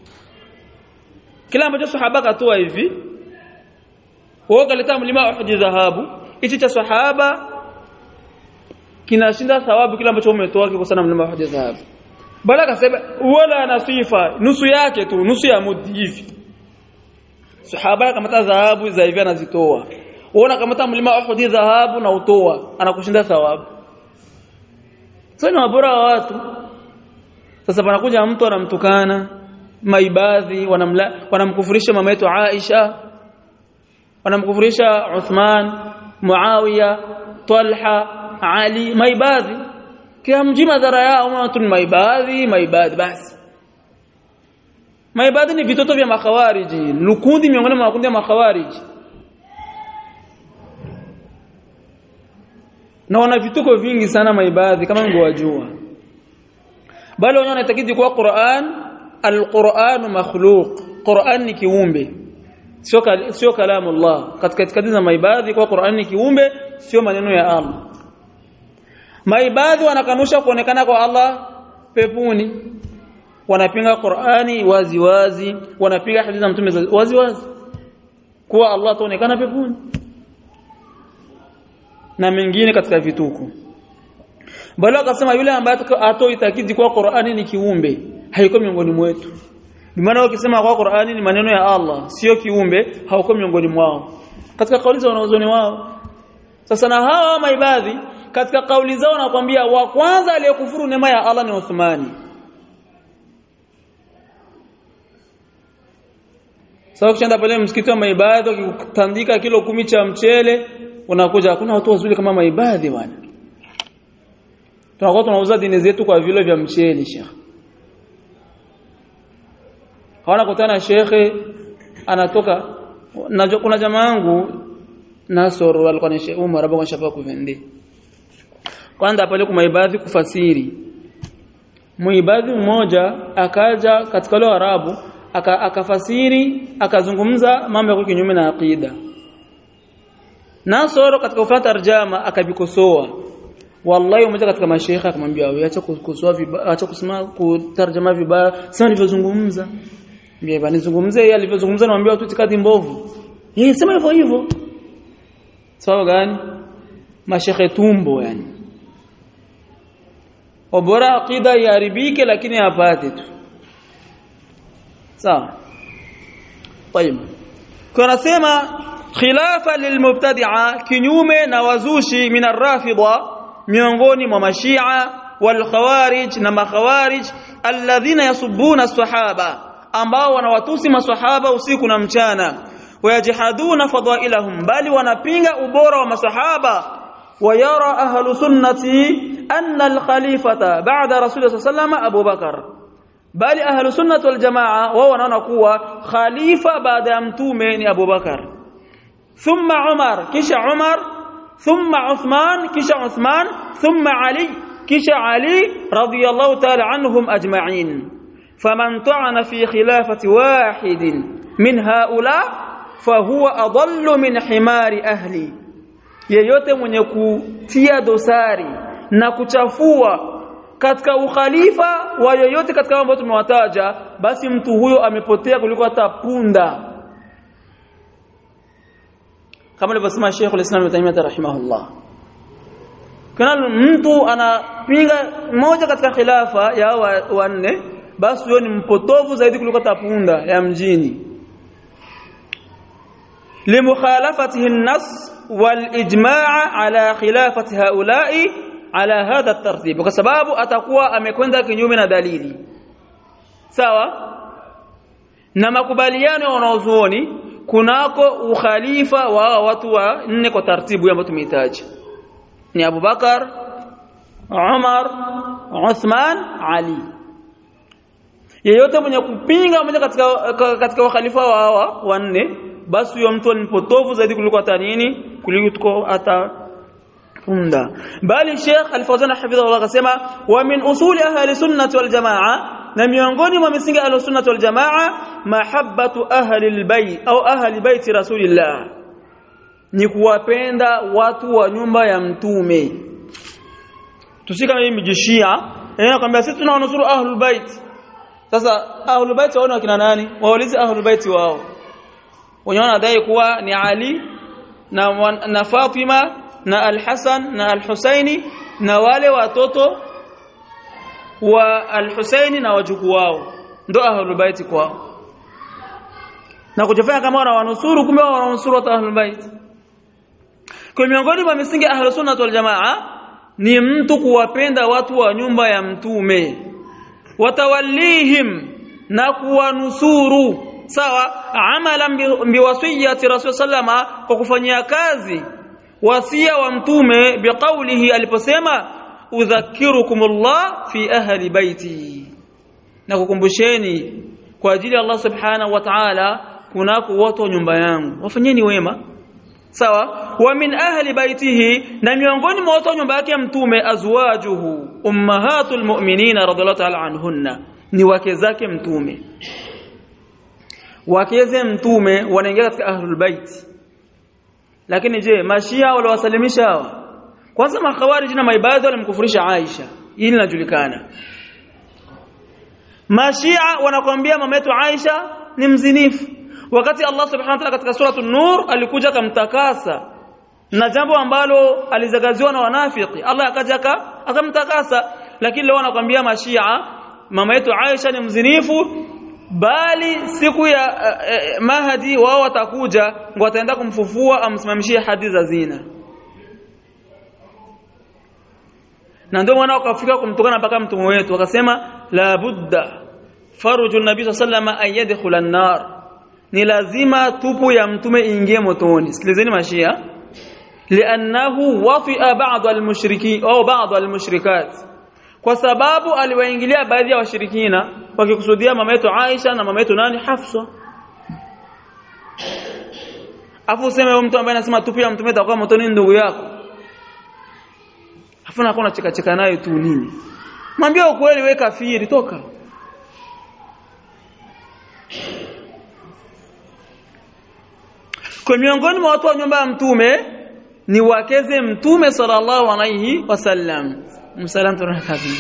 Kile ambacho sahaba katoa hivi wao kaleta mlima wa Uhud dhahabu hichi cha sahaba kinashinda thawabu kile ambacho umetoa kiko sana mlima wa Uhud dhahabu. Bala akasema wala nasifa nusu yake tu nusu ya mudi hivi. Sahaba kama dhahabu za hivi anazitoa. Unaona kama mlima wa Uhud dhahabu na utoa anakushinda thawabu. Sasa ni bora wa watu. Sasa panakuja mtu anamtukana maibadhi wanamkufurisha mama yetu Aisha wanamkufurisha Uthman Muawiya Talha Ali maibadhi kia mji madhara yao watu ni maibadhi basi. Maibadhi ni vitoto vya makhawariji lukundi miongoni mwa makundi ya makhawariji na wana vituko vingi sana maibadhi kama mngewajua. Bali wao wanatakidi kwa Al-Qur'an makhluq. Qur'an ni kiumbe. Sio kalamu Allah. Katika itikadi za maibadhi kwa Qur'an ni kiumbe sio maneno ya Allah. Maibadhi wanakanusha kuonekana kwa Allah peponi. Wanapinga Qur'ani wazi wazi, wanapiga hadithi za Mtume wazi wazi. Kwa Allah tuonekana peponi. Na mengine katika vituko. Bali akasema yule ambaye atoitakidi kwa Qur'ani ni kiumbe haiko miongoni mwetu. Bimaana ukisema kwa Qur'ani ni maneno ya Allah sio kiumbe hauko miongoni mwao. Katika kauli za wanaozoni wao. Sasa na hawa maibadhi katika kauli zao wanakuambia wa kwanza aliyekufuru neema ya Allah ni Uthmani. Sasa ukishaenda pale msikiti wa maibadhi ukitandika kilo 10 cha mchele unakuja hakuna watu wazuri kama maibadhi bwana. Tunakuwa tunauza dini zetu kwa vile vya mcheli Sheikh. Hawana kutana Sheikh anatoka kuna jamaa wangu Nasoro alikuwa ni Sheikh Umar Abu Shafa kuvendi. Kwanza pale kwa maibadhi kufasiri. Muibadhi mmoja akaja katika lugha Arabu akafasiri akazungumza mambo ya kinyume na aqida. Nasoro katika kufanya tarjama akabikosoa. Wallahi mmoja katika mashaikh akamwambia wewe acha kukosoa vibaya, acha kusema kutarjama vibaya, sema nilivyozungumza. Mimi bwana nizungumzie yeye alivyozungumza naambia watu itikadi mbovu. Yeye sema hivyo hivyo. Sawa gani? Mashaikh tumbo yani. Obora aqida iharibike lakini apate tu. Sawa. Tayeb. Kuna sema khilafa lilmubtadi'a kinyume na wazushi min ar-rafidha miongoni mwa mashia wal khawarij na makhawarij alladhina yasubbuna as-sahaba ambao wanawatusi maswahaba usiku na mchana wayajihaduna fadailahum bali wanapinga ubora wa maswahaba wayara ahlu sunnati anna al-khalifata ba'da rasulullah sallallahu Abu Bakar bali ahlu sunnati wal jamaa wao wanaona kuwa khalifa baada ya mtume ni Abu Bakar thumma Umar kisha Umar ثم عثمان كيش عثمان ثم علي كيش علي رضي الله تعالى عنهم أجمعين فمن طعن في خلافة واحد من هؤلاء فهو أضل من حمار أهلي yeyote mwenye kutia dosari na kuchafua katika ukhalifa wa yoyote katika ambao tumewataja basi mtu huyo amepotea kuliko hata punda kama alivyosema Sheikh al-Islam Ibn Taymiyyah rahimahullah. Kana mtu anapinga moja katika khilafa ya wanne basi huyo ni mpotovu zaidi kuliko tapunda ya mjini. Limukhalafatihi an-nas wal-ijma' ala khilafati haula'i ala hadha at-tartib. Kwa sababu atakuwa amekwenda kinyume na dalili. Sawa? Na makubaliano ya wanazuoni kunako ukhalifa wa watu wa nne kwa taratibu ambayo tumehitaji ni Abu Bakar, Umar, Uthman, Ali. Yeyote mwenye kupinga mmoja katika ukhalifa wa hawa wanne basi huyo mtu ni mpotovu zaidi kuliko hata nini kuliko hata punda. Bali Sheikh Al-Fawzan hafidhahullah akasema wa min usuli ahli sunnati wal jamaa na miongoni mwa misingi ya al-sunnah wal jamaa mahabbatu ahli al-bayt au ahli bayt rasulillah ni kuwapenda watu wa nyumba ya mtume tusika mimi mjishia nakwambia sisi tunawanusuru ahlul bait sasa ahlul bait wao wakina nani waulize ahlul bait wao wenyewe wanadai kuwa ni Ali na Fatima na Al-Hasan na Al-Husaini na wale watoto wa Al-Husaini na wajukuu wao ndio ahlul bait kwao na kujifanya kama wanawanusuru kumbe wanawanusuru ahlul bait. Kwa miongoni mwa misingi ahlus sunnah wal jamaa ni mtu kuwapenda watu wa nyumba ya mtume watawallihim na kuwanusuru sawa amalan biwasiyati rasul sallama kwa kufanyia kazi wasia wa mtume biqaulihi aliposema udhakirukumullah fi ahli baiti na kukumbusheni kwa ajili ya Allah subhanahu wa ta'ala kunako watu wa nyumba yangu wafanyeni wema sawa wa min ahli baitihi na miongoni mwa watu wa nyumba yake mtume azwajuhu ummahatul mu'minina radhiyallahu ta'ala anhunna ni wake zake mtume wakeze mtume wanaingia katika ahlul bait lakini je mashia wale wasalimisha hawa kwanza makhawarij na maibadhi walimkufurisha Aisha hili linajulikana mashia wanakuambia mama yetu Aisha ni mzinifu wakati Allah subhanahu wa ta'ala katika sura an-nur alikuja akamtakasa na jambo ambalo alizagaziwa na wanafiki Allah akaja akamtakasa lakini leo wanakuambia mashia mama yetu Aisha ni mzinifu bali siku ya Mahdi wao watakuja wataenda kumfufua amsimamishie hadi za zina na ndio wana wakafika kumtukana mpaka mtume wetu wakasema la budda faruju nabii sallallahu alayhi wasallam ayadkhula an-nar ni lazima tupu ya mtume ingie motoni sikilizeni mashia li'annahu wafi'a ba'd al-mushrikin au ba'd al-mushrikat, kwa sababu aliwaingilia baadhi ya washirikina wakikusudia mama yetu Aisha na mama yetu nani Hafsa. Afu useme mtu ambaye anasema tupu ya mtume atakuwa motoni ndugu yako, afu unakuwa unacheka naye tu nini? Mwambie ukweli, wewe kafiri, toka. Kwa miongoni mwa watu wa nyumba ya mtume ni wakeze mtume sallallahu alayhi wasallam. Msalam tunakabi.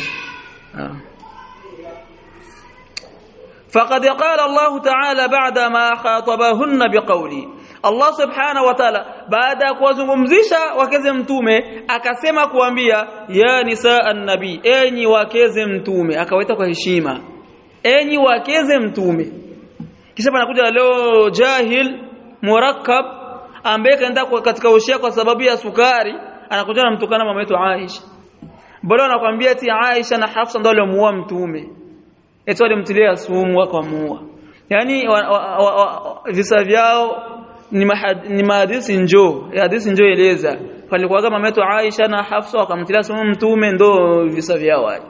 فقد قال الله تعالى بعدما خاطبهن بقوله، Allah subhanahu wa ta'ala baada ya kuwazungumzisha wakeze mtume akasema kuambia ya nisaa an-nabi, enyi wakeze mtume, akawaita kwa heshima, enyi wakeze mtume. Kisha panakuja leo jahil murakkab ambaye kaenda katika ushia kwa sababu ya sukari, anakuja anamtukana mama yetu Aisha. Bado anakuambia eti Aisha na Hafsa ndio waliomuua mtume, eti walimtilia sumu wakamuua. Yani visa vyao ni hadithi njoo, hadithi njoo eleza palikuwa mama yetu Aisha na Hafsa wakamtilia sumu mtume, ndo visa vyao wale.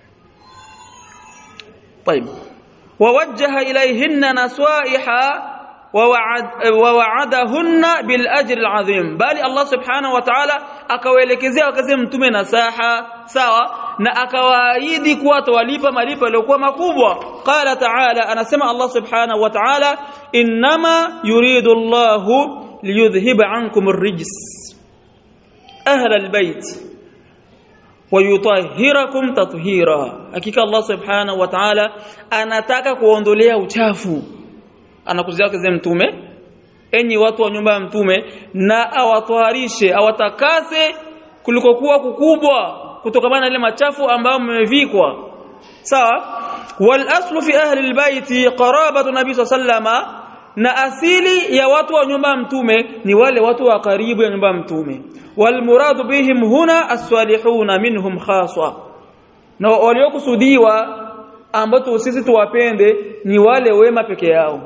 طيب ووجه إليهن نصائحا ووعدهن بالأجر العظيم، بل الله سبحانه وتعالى akawaelekezea wakaze mtume nasaha sawa, na akawaahidi kuwa tawalipa malipo yaliokuwa makubwa. Qala ta'ala, anasema Allah subhanahu wa ta'ala, innama yuridu Allahu liyudhhiba ankum ar-rijs ahla al-bayt wa yutahhirakum tathira, hakika Allah subhanahu wa ta'ala anataka kuondolea uchafu. Anakuzia wakaze mtume, enyi watu wa nyumba ya mtume, na awatwaharishe, awatakase kulikokuwa kukubwa kutokana na ile machafu ambayo mmevikwa sawa. Wal aslu fi ahli albayti qarabatu nabii sallama, na asili ya watu wa nyumba ya mtume ni wale watu wa karibu ya nyumba ya mtume. Wal muradu bihim huna as-salihuna minhum khaswa, na waliokusudiwa ambao sisi tuwapende ni wale wema peke yao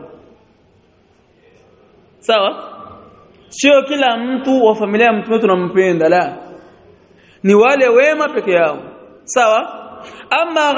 sawa. Sio kila mtu wa familia ya mtume tunampenda, la, ni wale wema peke yao sawa. Amma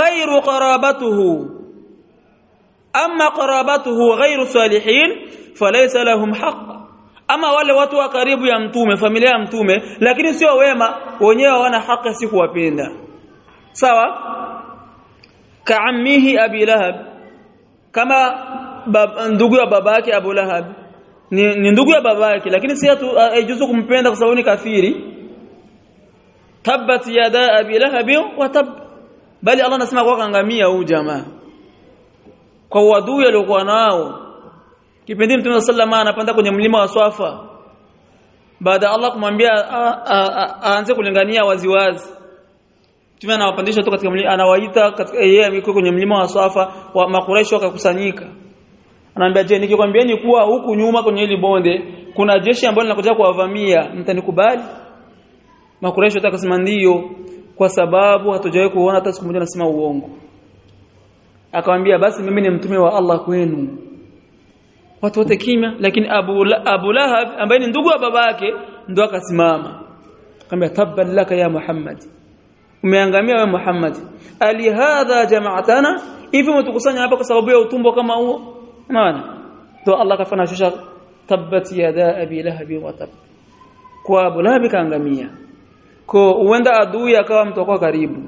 qarabatuhu ghairu salihin falaysa lahum haqq, ama wale watu wa karibu ya mtume, familia ya mtume, lakini sio wema, wenyewe hawana haki si kuwapenda sawa. Kaammihi Abi Lahab, kama ndugu ya babake Abu Lahab, ni ndugu ya babake, lakini si haijuzu kumpenda kwa sababu ni kafiri. Tabbat yada Abi Lahab wa tab, bali Allah anasema kwa kangamia huyu jamaa kwa wadui aliokuwa nao. Kipindi Mtume sallama anapanda kwenye mlima wa Swafa, baada Allah kumwambia aanze kulingania waziwazi, Mtume anawapandisha tu katika mlima, anawaita katika yeye yuko kwenye mlima wa Swafa, wa Makuraishi wakakusanyika. Anaambia, je, nikikwambieni kuwa huku nyuma kwenye hili bonde kuna jeshi ambalo linakuja kuwavamia, mtanikubali? Makuraishi watakasema ndio, kwa sababu hatujawahi kuona hata siku moja nasema uongo. Akamwambia, basi mimi ni mtume wa Allah kwenu. Watu wote kimya, lakini Abu Lahab ambaye ni ndugu wa babake ndo akasimama. Akamwambia, tabban laka ya Muhammad, umeangamia wewe Muhammad. Ali hadha jama'atana, hivi mtukusanya hapa kwa sababu ya utumbo kama huo? Maana ndo Allah kafanya shusha tabbat yada Abi Lahab wa tab, kwa Abu Lahab kaangamia. Kwa uenda adui akawa mtu wako karibu,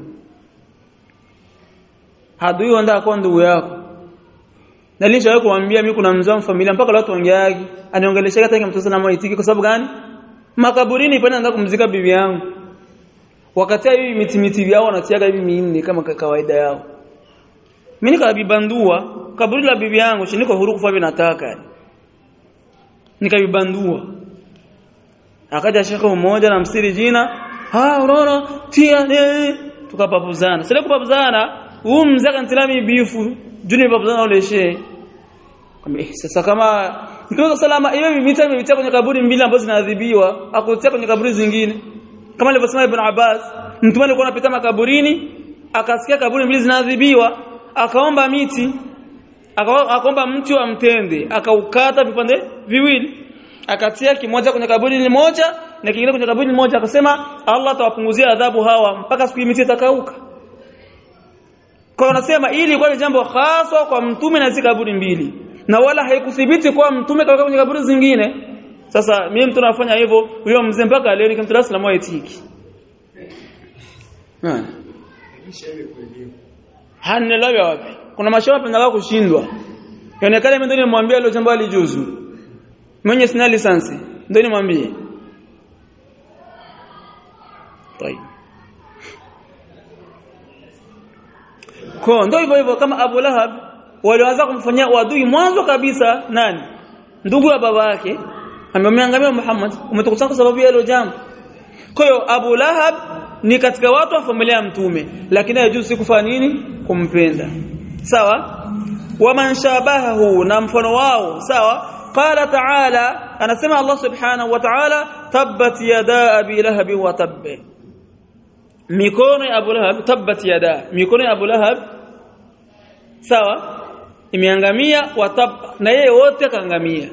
adui uenda akawa ndugu yako. Na nilishawahi kumwambia mimi kuna mzee wa familia mpaka watu wangeagi aniongelesheka hata kama mtoto na maitiki. Kwa sababu gani? Makaburini pale naenda kumzika bibi yangu, wakati hivi miti vyao wanatiaga hivi minne kama kawaida yao. Mimi nikabibandua kaburi la bibi yangu, niko huru kufanya nataka, nikabibandua. Akaja shekhe mmoja na msiri jina, unaona tia tukapapuzana. Sasa kupapuzana, mzee kantilami bifu juni papuzana ule shehe. Sasa kama Mtume salama hiyo mita imepitia kwenye kaburi mbili ambazo zinaadhibiwa, akutia kwenye kaburi zingine. Kama alivyosema Ibn Abbas, Mtume alikuwa anapita makaburini, akasikia kaburi mbili zinaadhibiwa, akaomba miti, akaomba mti wa mtende, akaukata vipande viwili, akatia kimoja kwenye kaburi moja, na kingine kwenye kaburi moja akasema Allah atawapunguzia adhabu hawa mpaka siku miti itakauka. Kwa wanasema ili ilikuwa ni jambo hasa kwa mtume na kaburi mbili na wala haikuthibiti kwa mtume kaweka kwenye kaburi zingine. Sasa mimi mtu nafanya hivyo huyo mzee mpaka leo nikimtoa salamu aitiki. Hanelewa wapi? Kuna mashauri pendaga kushindwa. Yaonekana mimi ndio nimwambia ile jambo alijuzu. Mwenye sina lisansi ndio nimwambie. Tayeb. Kwa ndio hivyo kama Abu Lahab walianza kumfanyia uadui mwanzo kabisa nani? Ndugu wa baba yake amemwangamia Muhammad umetoka kwa sababu ya hilo jambo. Kwa hiyo Abu Lahab ni katika watu wa familia ya mtume lakini hajuzi kufanya nini? Kumpenda. Sawa? Waman shabahu na mfano wao sawa? Qala ta'ala anasema Allah subhanahu wa ta'ala tabbat yada abi lahab wa tabb. Mikono ya Abu Lahab tabbat yada. Mikono ya Abu Lahab sawa? Imeangamia wa tab na yeye wote kaangamia.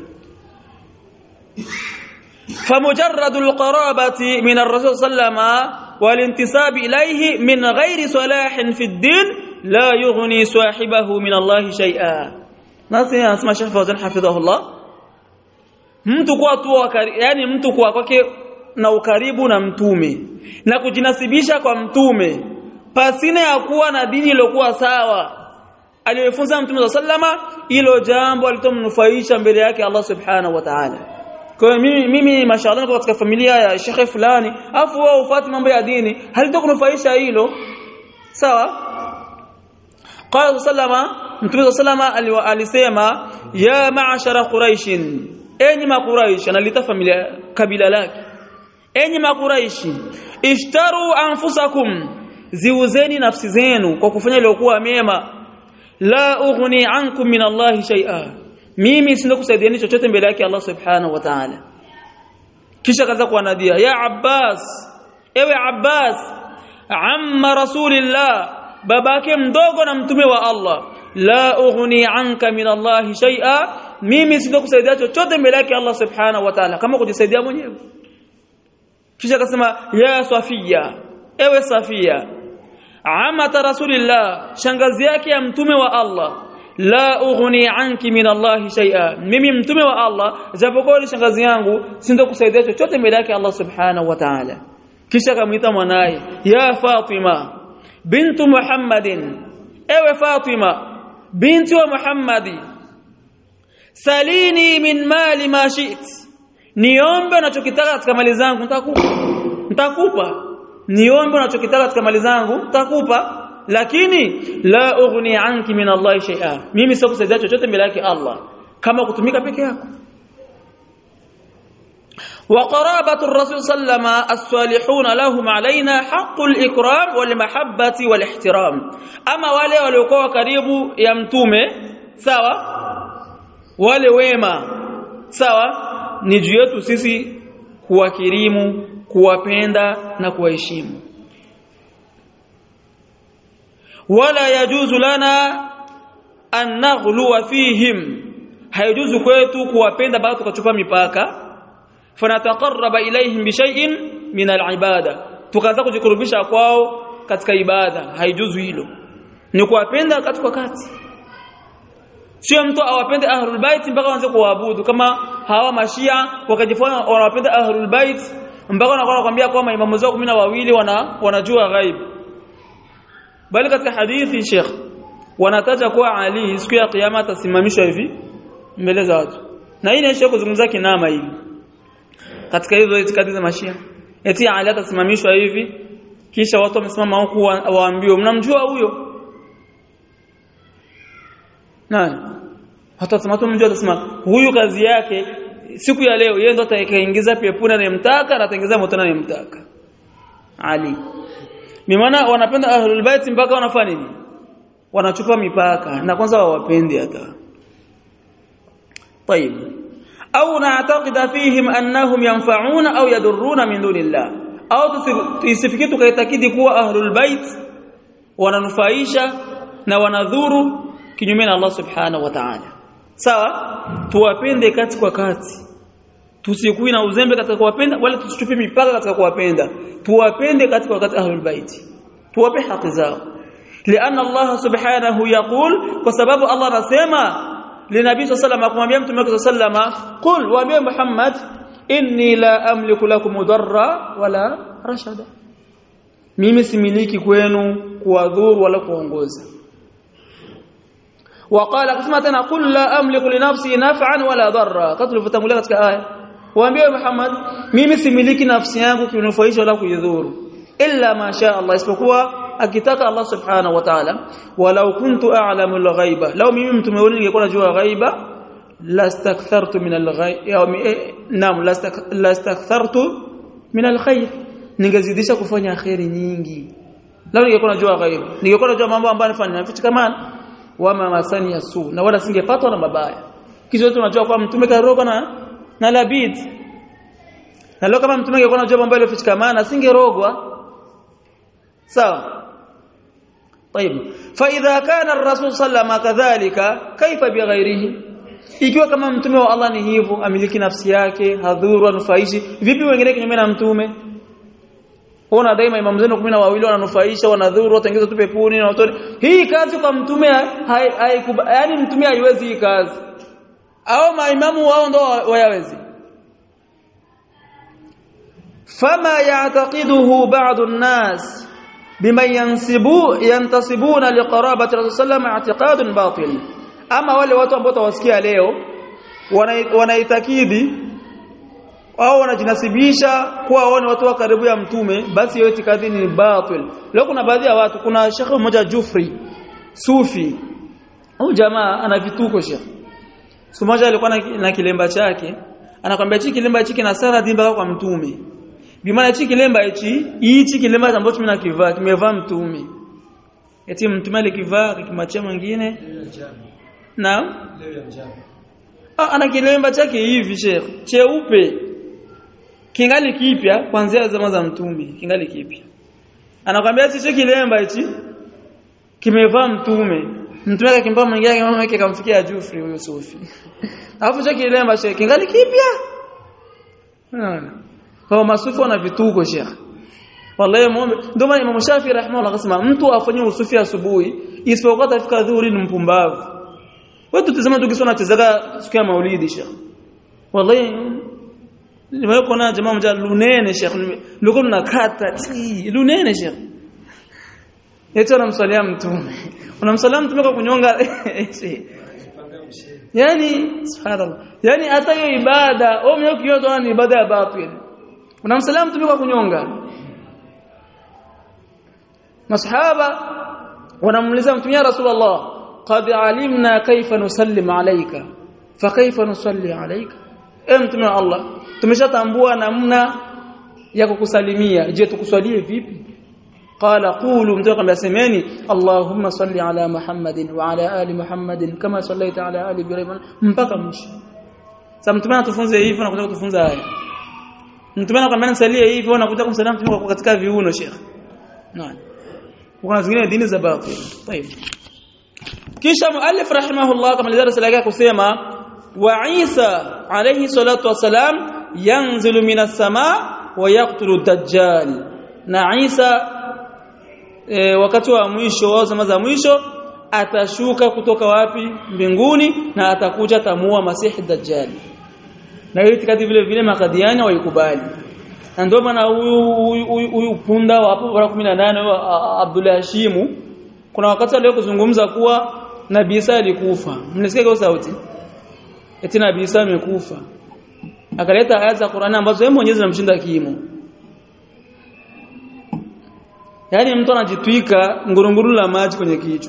فمجرد القرابة من الرسول صلى الله عليه وسلم والانتساب إليه من غير صلاح في الدين لا يغني صاحبه من الله شيئا. ناسي اسمع شيخ فوزان حفظه الله mtu kwa tu yani mtu kwa kwake na ukaribu na mtume na kujinasibisha kwa mtume pasina ya kuwa na dini iliyokuwa sawa aliyofunza mtume sallama hilo jambo alitomnufaisha mbele yake Allah subhanahu wa ta'ala. Kwa mimi mashaallah katika familia ya shekhe fulani afu wao ufuate mambo ya dini halitokunufaisha hilo sawa. Qala sallama mtume sallama alisema ya ma'ashara quraish enyi maquraish analita familia kabila lake enyi maquraish ishtaru anfusakum ziuzeni nafsi zenu kwa kufanya iliyokuwa mema la ughni ankum min Allah shay'a mimi sina kusaidiani chochote mbele yake Allah subhanahu wa ta'ala. Kisha kaza kuanadia ya Abbas ewe Abbas amma rasulillah babake mdogo na mtume wa Allah la ughni anka min Allah shay'a mimi sina kusaidia chochote mbele yake Allah subhanahu wa ta'ala kama kujisaidia mwenyewe. Kisha akasema ya Safia ewe Safia amma rasulillah shangazi yake ya mtume wa Allah la ughni anki min Allah shay'a mimi mtume wa Allah japokuwa ni shangazi yangu sindo kusaidia chochote mbele yake Allah subhanahu wa ta'ala. Kisha akamwita mwanae ya Fatima bintu Muhammadin ewe Fatima binti wa Muhammadi salini min mali ma shi't niombe unachokitaka katika mali zangu nitakupa niombe unachokitaka katika mali zangu nitakupa lakini la ughni anki min Allah shay'a mimi sikusaidia chochote mbele yake Allah kama kutumika peke yako. Wa qarabatu ar-rasul sallama as-salihuna lahum alaina haqqul ikram wal mahabbati wal ihtiram. Ama wale waliokuwa karibu ya mtume sawa wale wema sawa ni juu yetu sisi kuwakirimu kuwapenda na kuwaheshimu. Wala yajuzu lana an naghluwa fihim haijuzu kwetu kuwapenda bado tukachupa mipaka fanataqarraba ilayhim bi shay'in min al-ibada tukaanza kujikurubisha kwao katika ibada haijuzu hilo ni kuwapenda katika wakati sio mtu awapende ahlul bait mpaka waanze kuabudu kama hawa mashia wakajifanya wanawapenda ahlul bait mpaka wanakwambia kwamba imamu zao 12 wanajua ghaib. Bali katika hadithi Sheikh wanataja kuwa Ali siku ya kiyama atasimamishwa hivi mbele za watu. Na hii ni Sheikh kuzungumza kinama hivi. Katika hizo itikadi za mashia. Eti Ali atasimamishwa hivi kisha watu wamesimama huku waambiwa mnamjua huyo? Nani? Hata watu mjua atasema huyu kazi yake siku ya leo yeye ndo atakaingiza peponi anayemtaka na ataingiza motoni anayemtaka. Ali. Mimana wanapenda ahlul bait mpaka wanafanya nini? Wanachupa mipaka na kwanza wawapendi hata. طيب au na'taqida fihim annahum yanfa'una au yadurruna min dunillah au tusifikiri tukaitakidi kuwa ahlul bait wananufaisha na wanadhuru kinyume na Allah subhanahu wa ta'ala. Sawa? Tuwapende kati kwa kati. Tusikui na uzembe katika kuwapenda wala tusichupe mipaka katika kuwapenda. Tuwapende katika wakati ahlul bait. Tuwape haki zao. Lianna Allah subhanahu yaqul, kwa sababu Allah anasema linabii sallallahu akumwambia mtume sallallahu qul wa bi Muhammad inni la amliku lakum darra wala rashada. Mimi similiki kwenu kuwadhuru wala kuongoza. Waqala kusema tena qul la amliku li nafsi naf'an wala darra. Kadri tulivotangulia katika aya. Waambie Muhammad mimi similiki nafsi yangu kunufaisha wala kuidhuru illa ma sha Allah, isipokuwa akitaka Allah subhanahu wa ta'ala. Walau kuntu a'lamu al-ghaiba, law mimi mtume wangu ningekuwa najua ghaiba lastakthartu min lastakthartu min al-khair, ningezidisha kufanya khairi nyingi. Law ningekuwa najua ghaiba, ningekuwa najua mambo ambayo nafanya nafichikamana wama masani yasu, na wala singepatwa na mabaya. Kisha tunajua kwa mtume karoga na labid, na leo kama mtume angekuwa anajua mambo yaliyofichikamana singerogwa. sawa. طيب فاذا كان الرسول صلى الله عليه وسلم كذلك كيف بغيره, ikiwa kama mtume wa Allah ni hivyo, amiliki nafsi yake, hadhuru anufaishi, vipi wengine kinyume na mtume? Ona daima Imam Zainu 12 wananufaisha, wanadhuru, watengeza tu peponi na watu. Hii kazi kwa mtume yaani mtume haiwezi hii kazi, au maimamu wao ndo wayawezi. Fama ya'taqiduhu ba'd an-nas bima yantasibuna liqarabati Rasul sallallahu alayhi wasallam i'tiqadun batil. Ama wale watu ambao tawasikia leo wanaitakidi au wanajinasibisha kuwa wao ni watu wa karibu ya mtume, basi hiyo itikadi ni batil. Leo kuna baadhi ya watu, kuna Sheikh mmoja Jufri Sufi au jamaa ana vituko Sheikh. Siku moja alikuwa na kilemba chake, anakuambia hiki kilemba hiki na sara dimba kwa mtume. Bimaana hiki kilemba hichi kilemba ambacho mimi nakivaa kimevaa mtume. Eti mtume alikivaa kimachia mwingine. Naam? Ana kilemba chake hivi Sheikh, cheupe. Kingali kipya kuanzia zama za mtume, kingali kipya. Anakuambia hichi kilemba hichi kimevaa mtume. Mtume akimpa mwingine mama yake akamfikia Jufri huyo Sufi. Alafu cha kilemba Sheikh kingali kipya. Kwa masufi wana vituko Sheikh. Wallahi muombe. Ndio maana Imam Shafi rahimahullah akasema mtu afanye usufi asubuhi isipokuwa atafika dhuhuri ni mpumbavu. Wewe tutazama tukisoma tuzaga siku ya Maulidi Sheikh. Wallahi nimekuwa na jamaa mmoja lunene Sheikh, nilikuwa nakata lunene Sheikh. Eti anamsalia mtume. Unamsalia mtume kwa kunyonga. Yani subhanallah. Yani hata hiyo ibada au mimi ukiona ni ibada ya batil. Unamsalia mtume kwa kunyonga. Masahaba wanamuuliza mtume, ya Rasulullah, qad alimna kayfa nusallim alayka fa kayfa nusalli alayka. Mtume wa Allah, tumeshatambua namna ya kukusalimia, je tukuswalie vipi? Qala qulu, mtume akamwambia semeni Allahumma salli ala Muhammadin wa ala ali Muhammadin kama sallaita ala ali Ibrahim, mpaka mwisho. Sasa mtume anatufunza hivi na kuja kutufunza haya. Mtume anakuambia nisalie hivi na kuja kumsalia mtume kwa katika viuno Sheikh. Naam. Kuna zingine dini za batil. Tayeb. Kisha muallif rahimahullah kama risala yake kusema wa Isa alayhi salatu wasalam yanzilu minas samaa wa yaqtulu dajjal. Na Isa wakati wa mwisho au zama za mwisho atashuka kutoka wapi? Mbinguni, na atakuja tamua Masihi Dajjal. Na hiyo itikadi vile vile makadiani waikubali. Na ndio maana huyu punda wa hapo bara 18 Abdullah Hashimu, kuna wakati leo kuzungumza kuwa Nabii Isa alikufa. Mnasikia kwa sauti? Eti Nabii Isa amekufa. Akaleta aya za Qur'ani ambazo yeye Mwenyezi anamshinda kimo. Yaani mtu anajitwika ngurunguru la maji kwenye kichwa.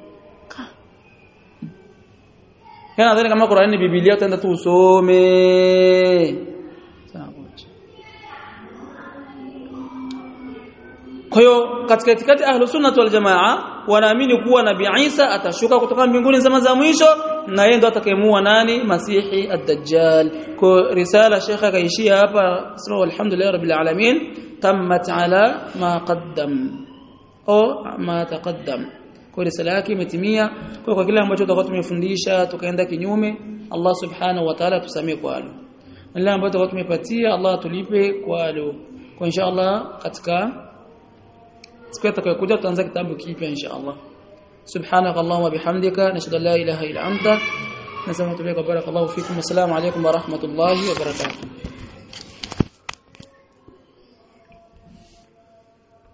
Yana nadhani kama Qur'ani ni Biblia utaenda tu usome. Sawa. Kwa hiyo katika itikadi ahlus sunnah wal jamaa wanaamini kuwa Nabii Isa atashuka kutoka mbinguni zama za mwisho, na yeye ndo atakayemua nani? Masihi ad-Dajjal. Kwa risala Sheikh akaishia hapa, sema alhamdulillah rabbil alamin tammat ala ma qaddam au ma taqaddam. Kwa risala yake imetimia. Kwa kile ambacho tutakuwa tumefundisha tukaenda kinyume, Allah subhanahu wa ta'ala tusamee kwa hilo. Allah ambayo tutakuwa tumepatia Allah tulipe kwa inshallah katika siku itakayokuja tutaanza kitabu kipya inshallah. سبحانك اللهم وبحمدك نشهد ان لا اله الا انت نسمع تبارك بارك الله فيكم والسلام عليكم ورحمه الله وبركاته.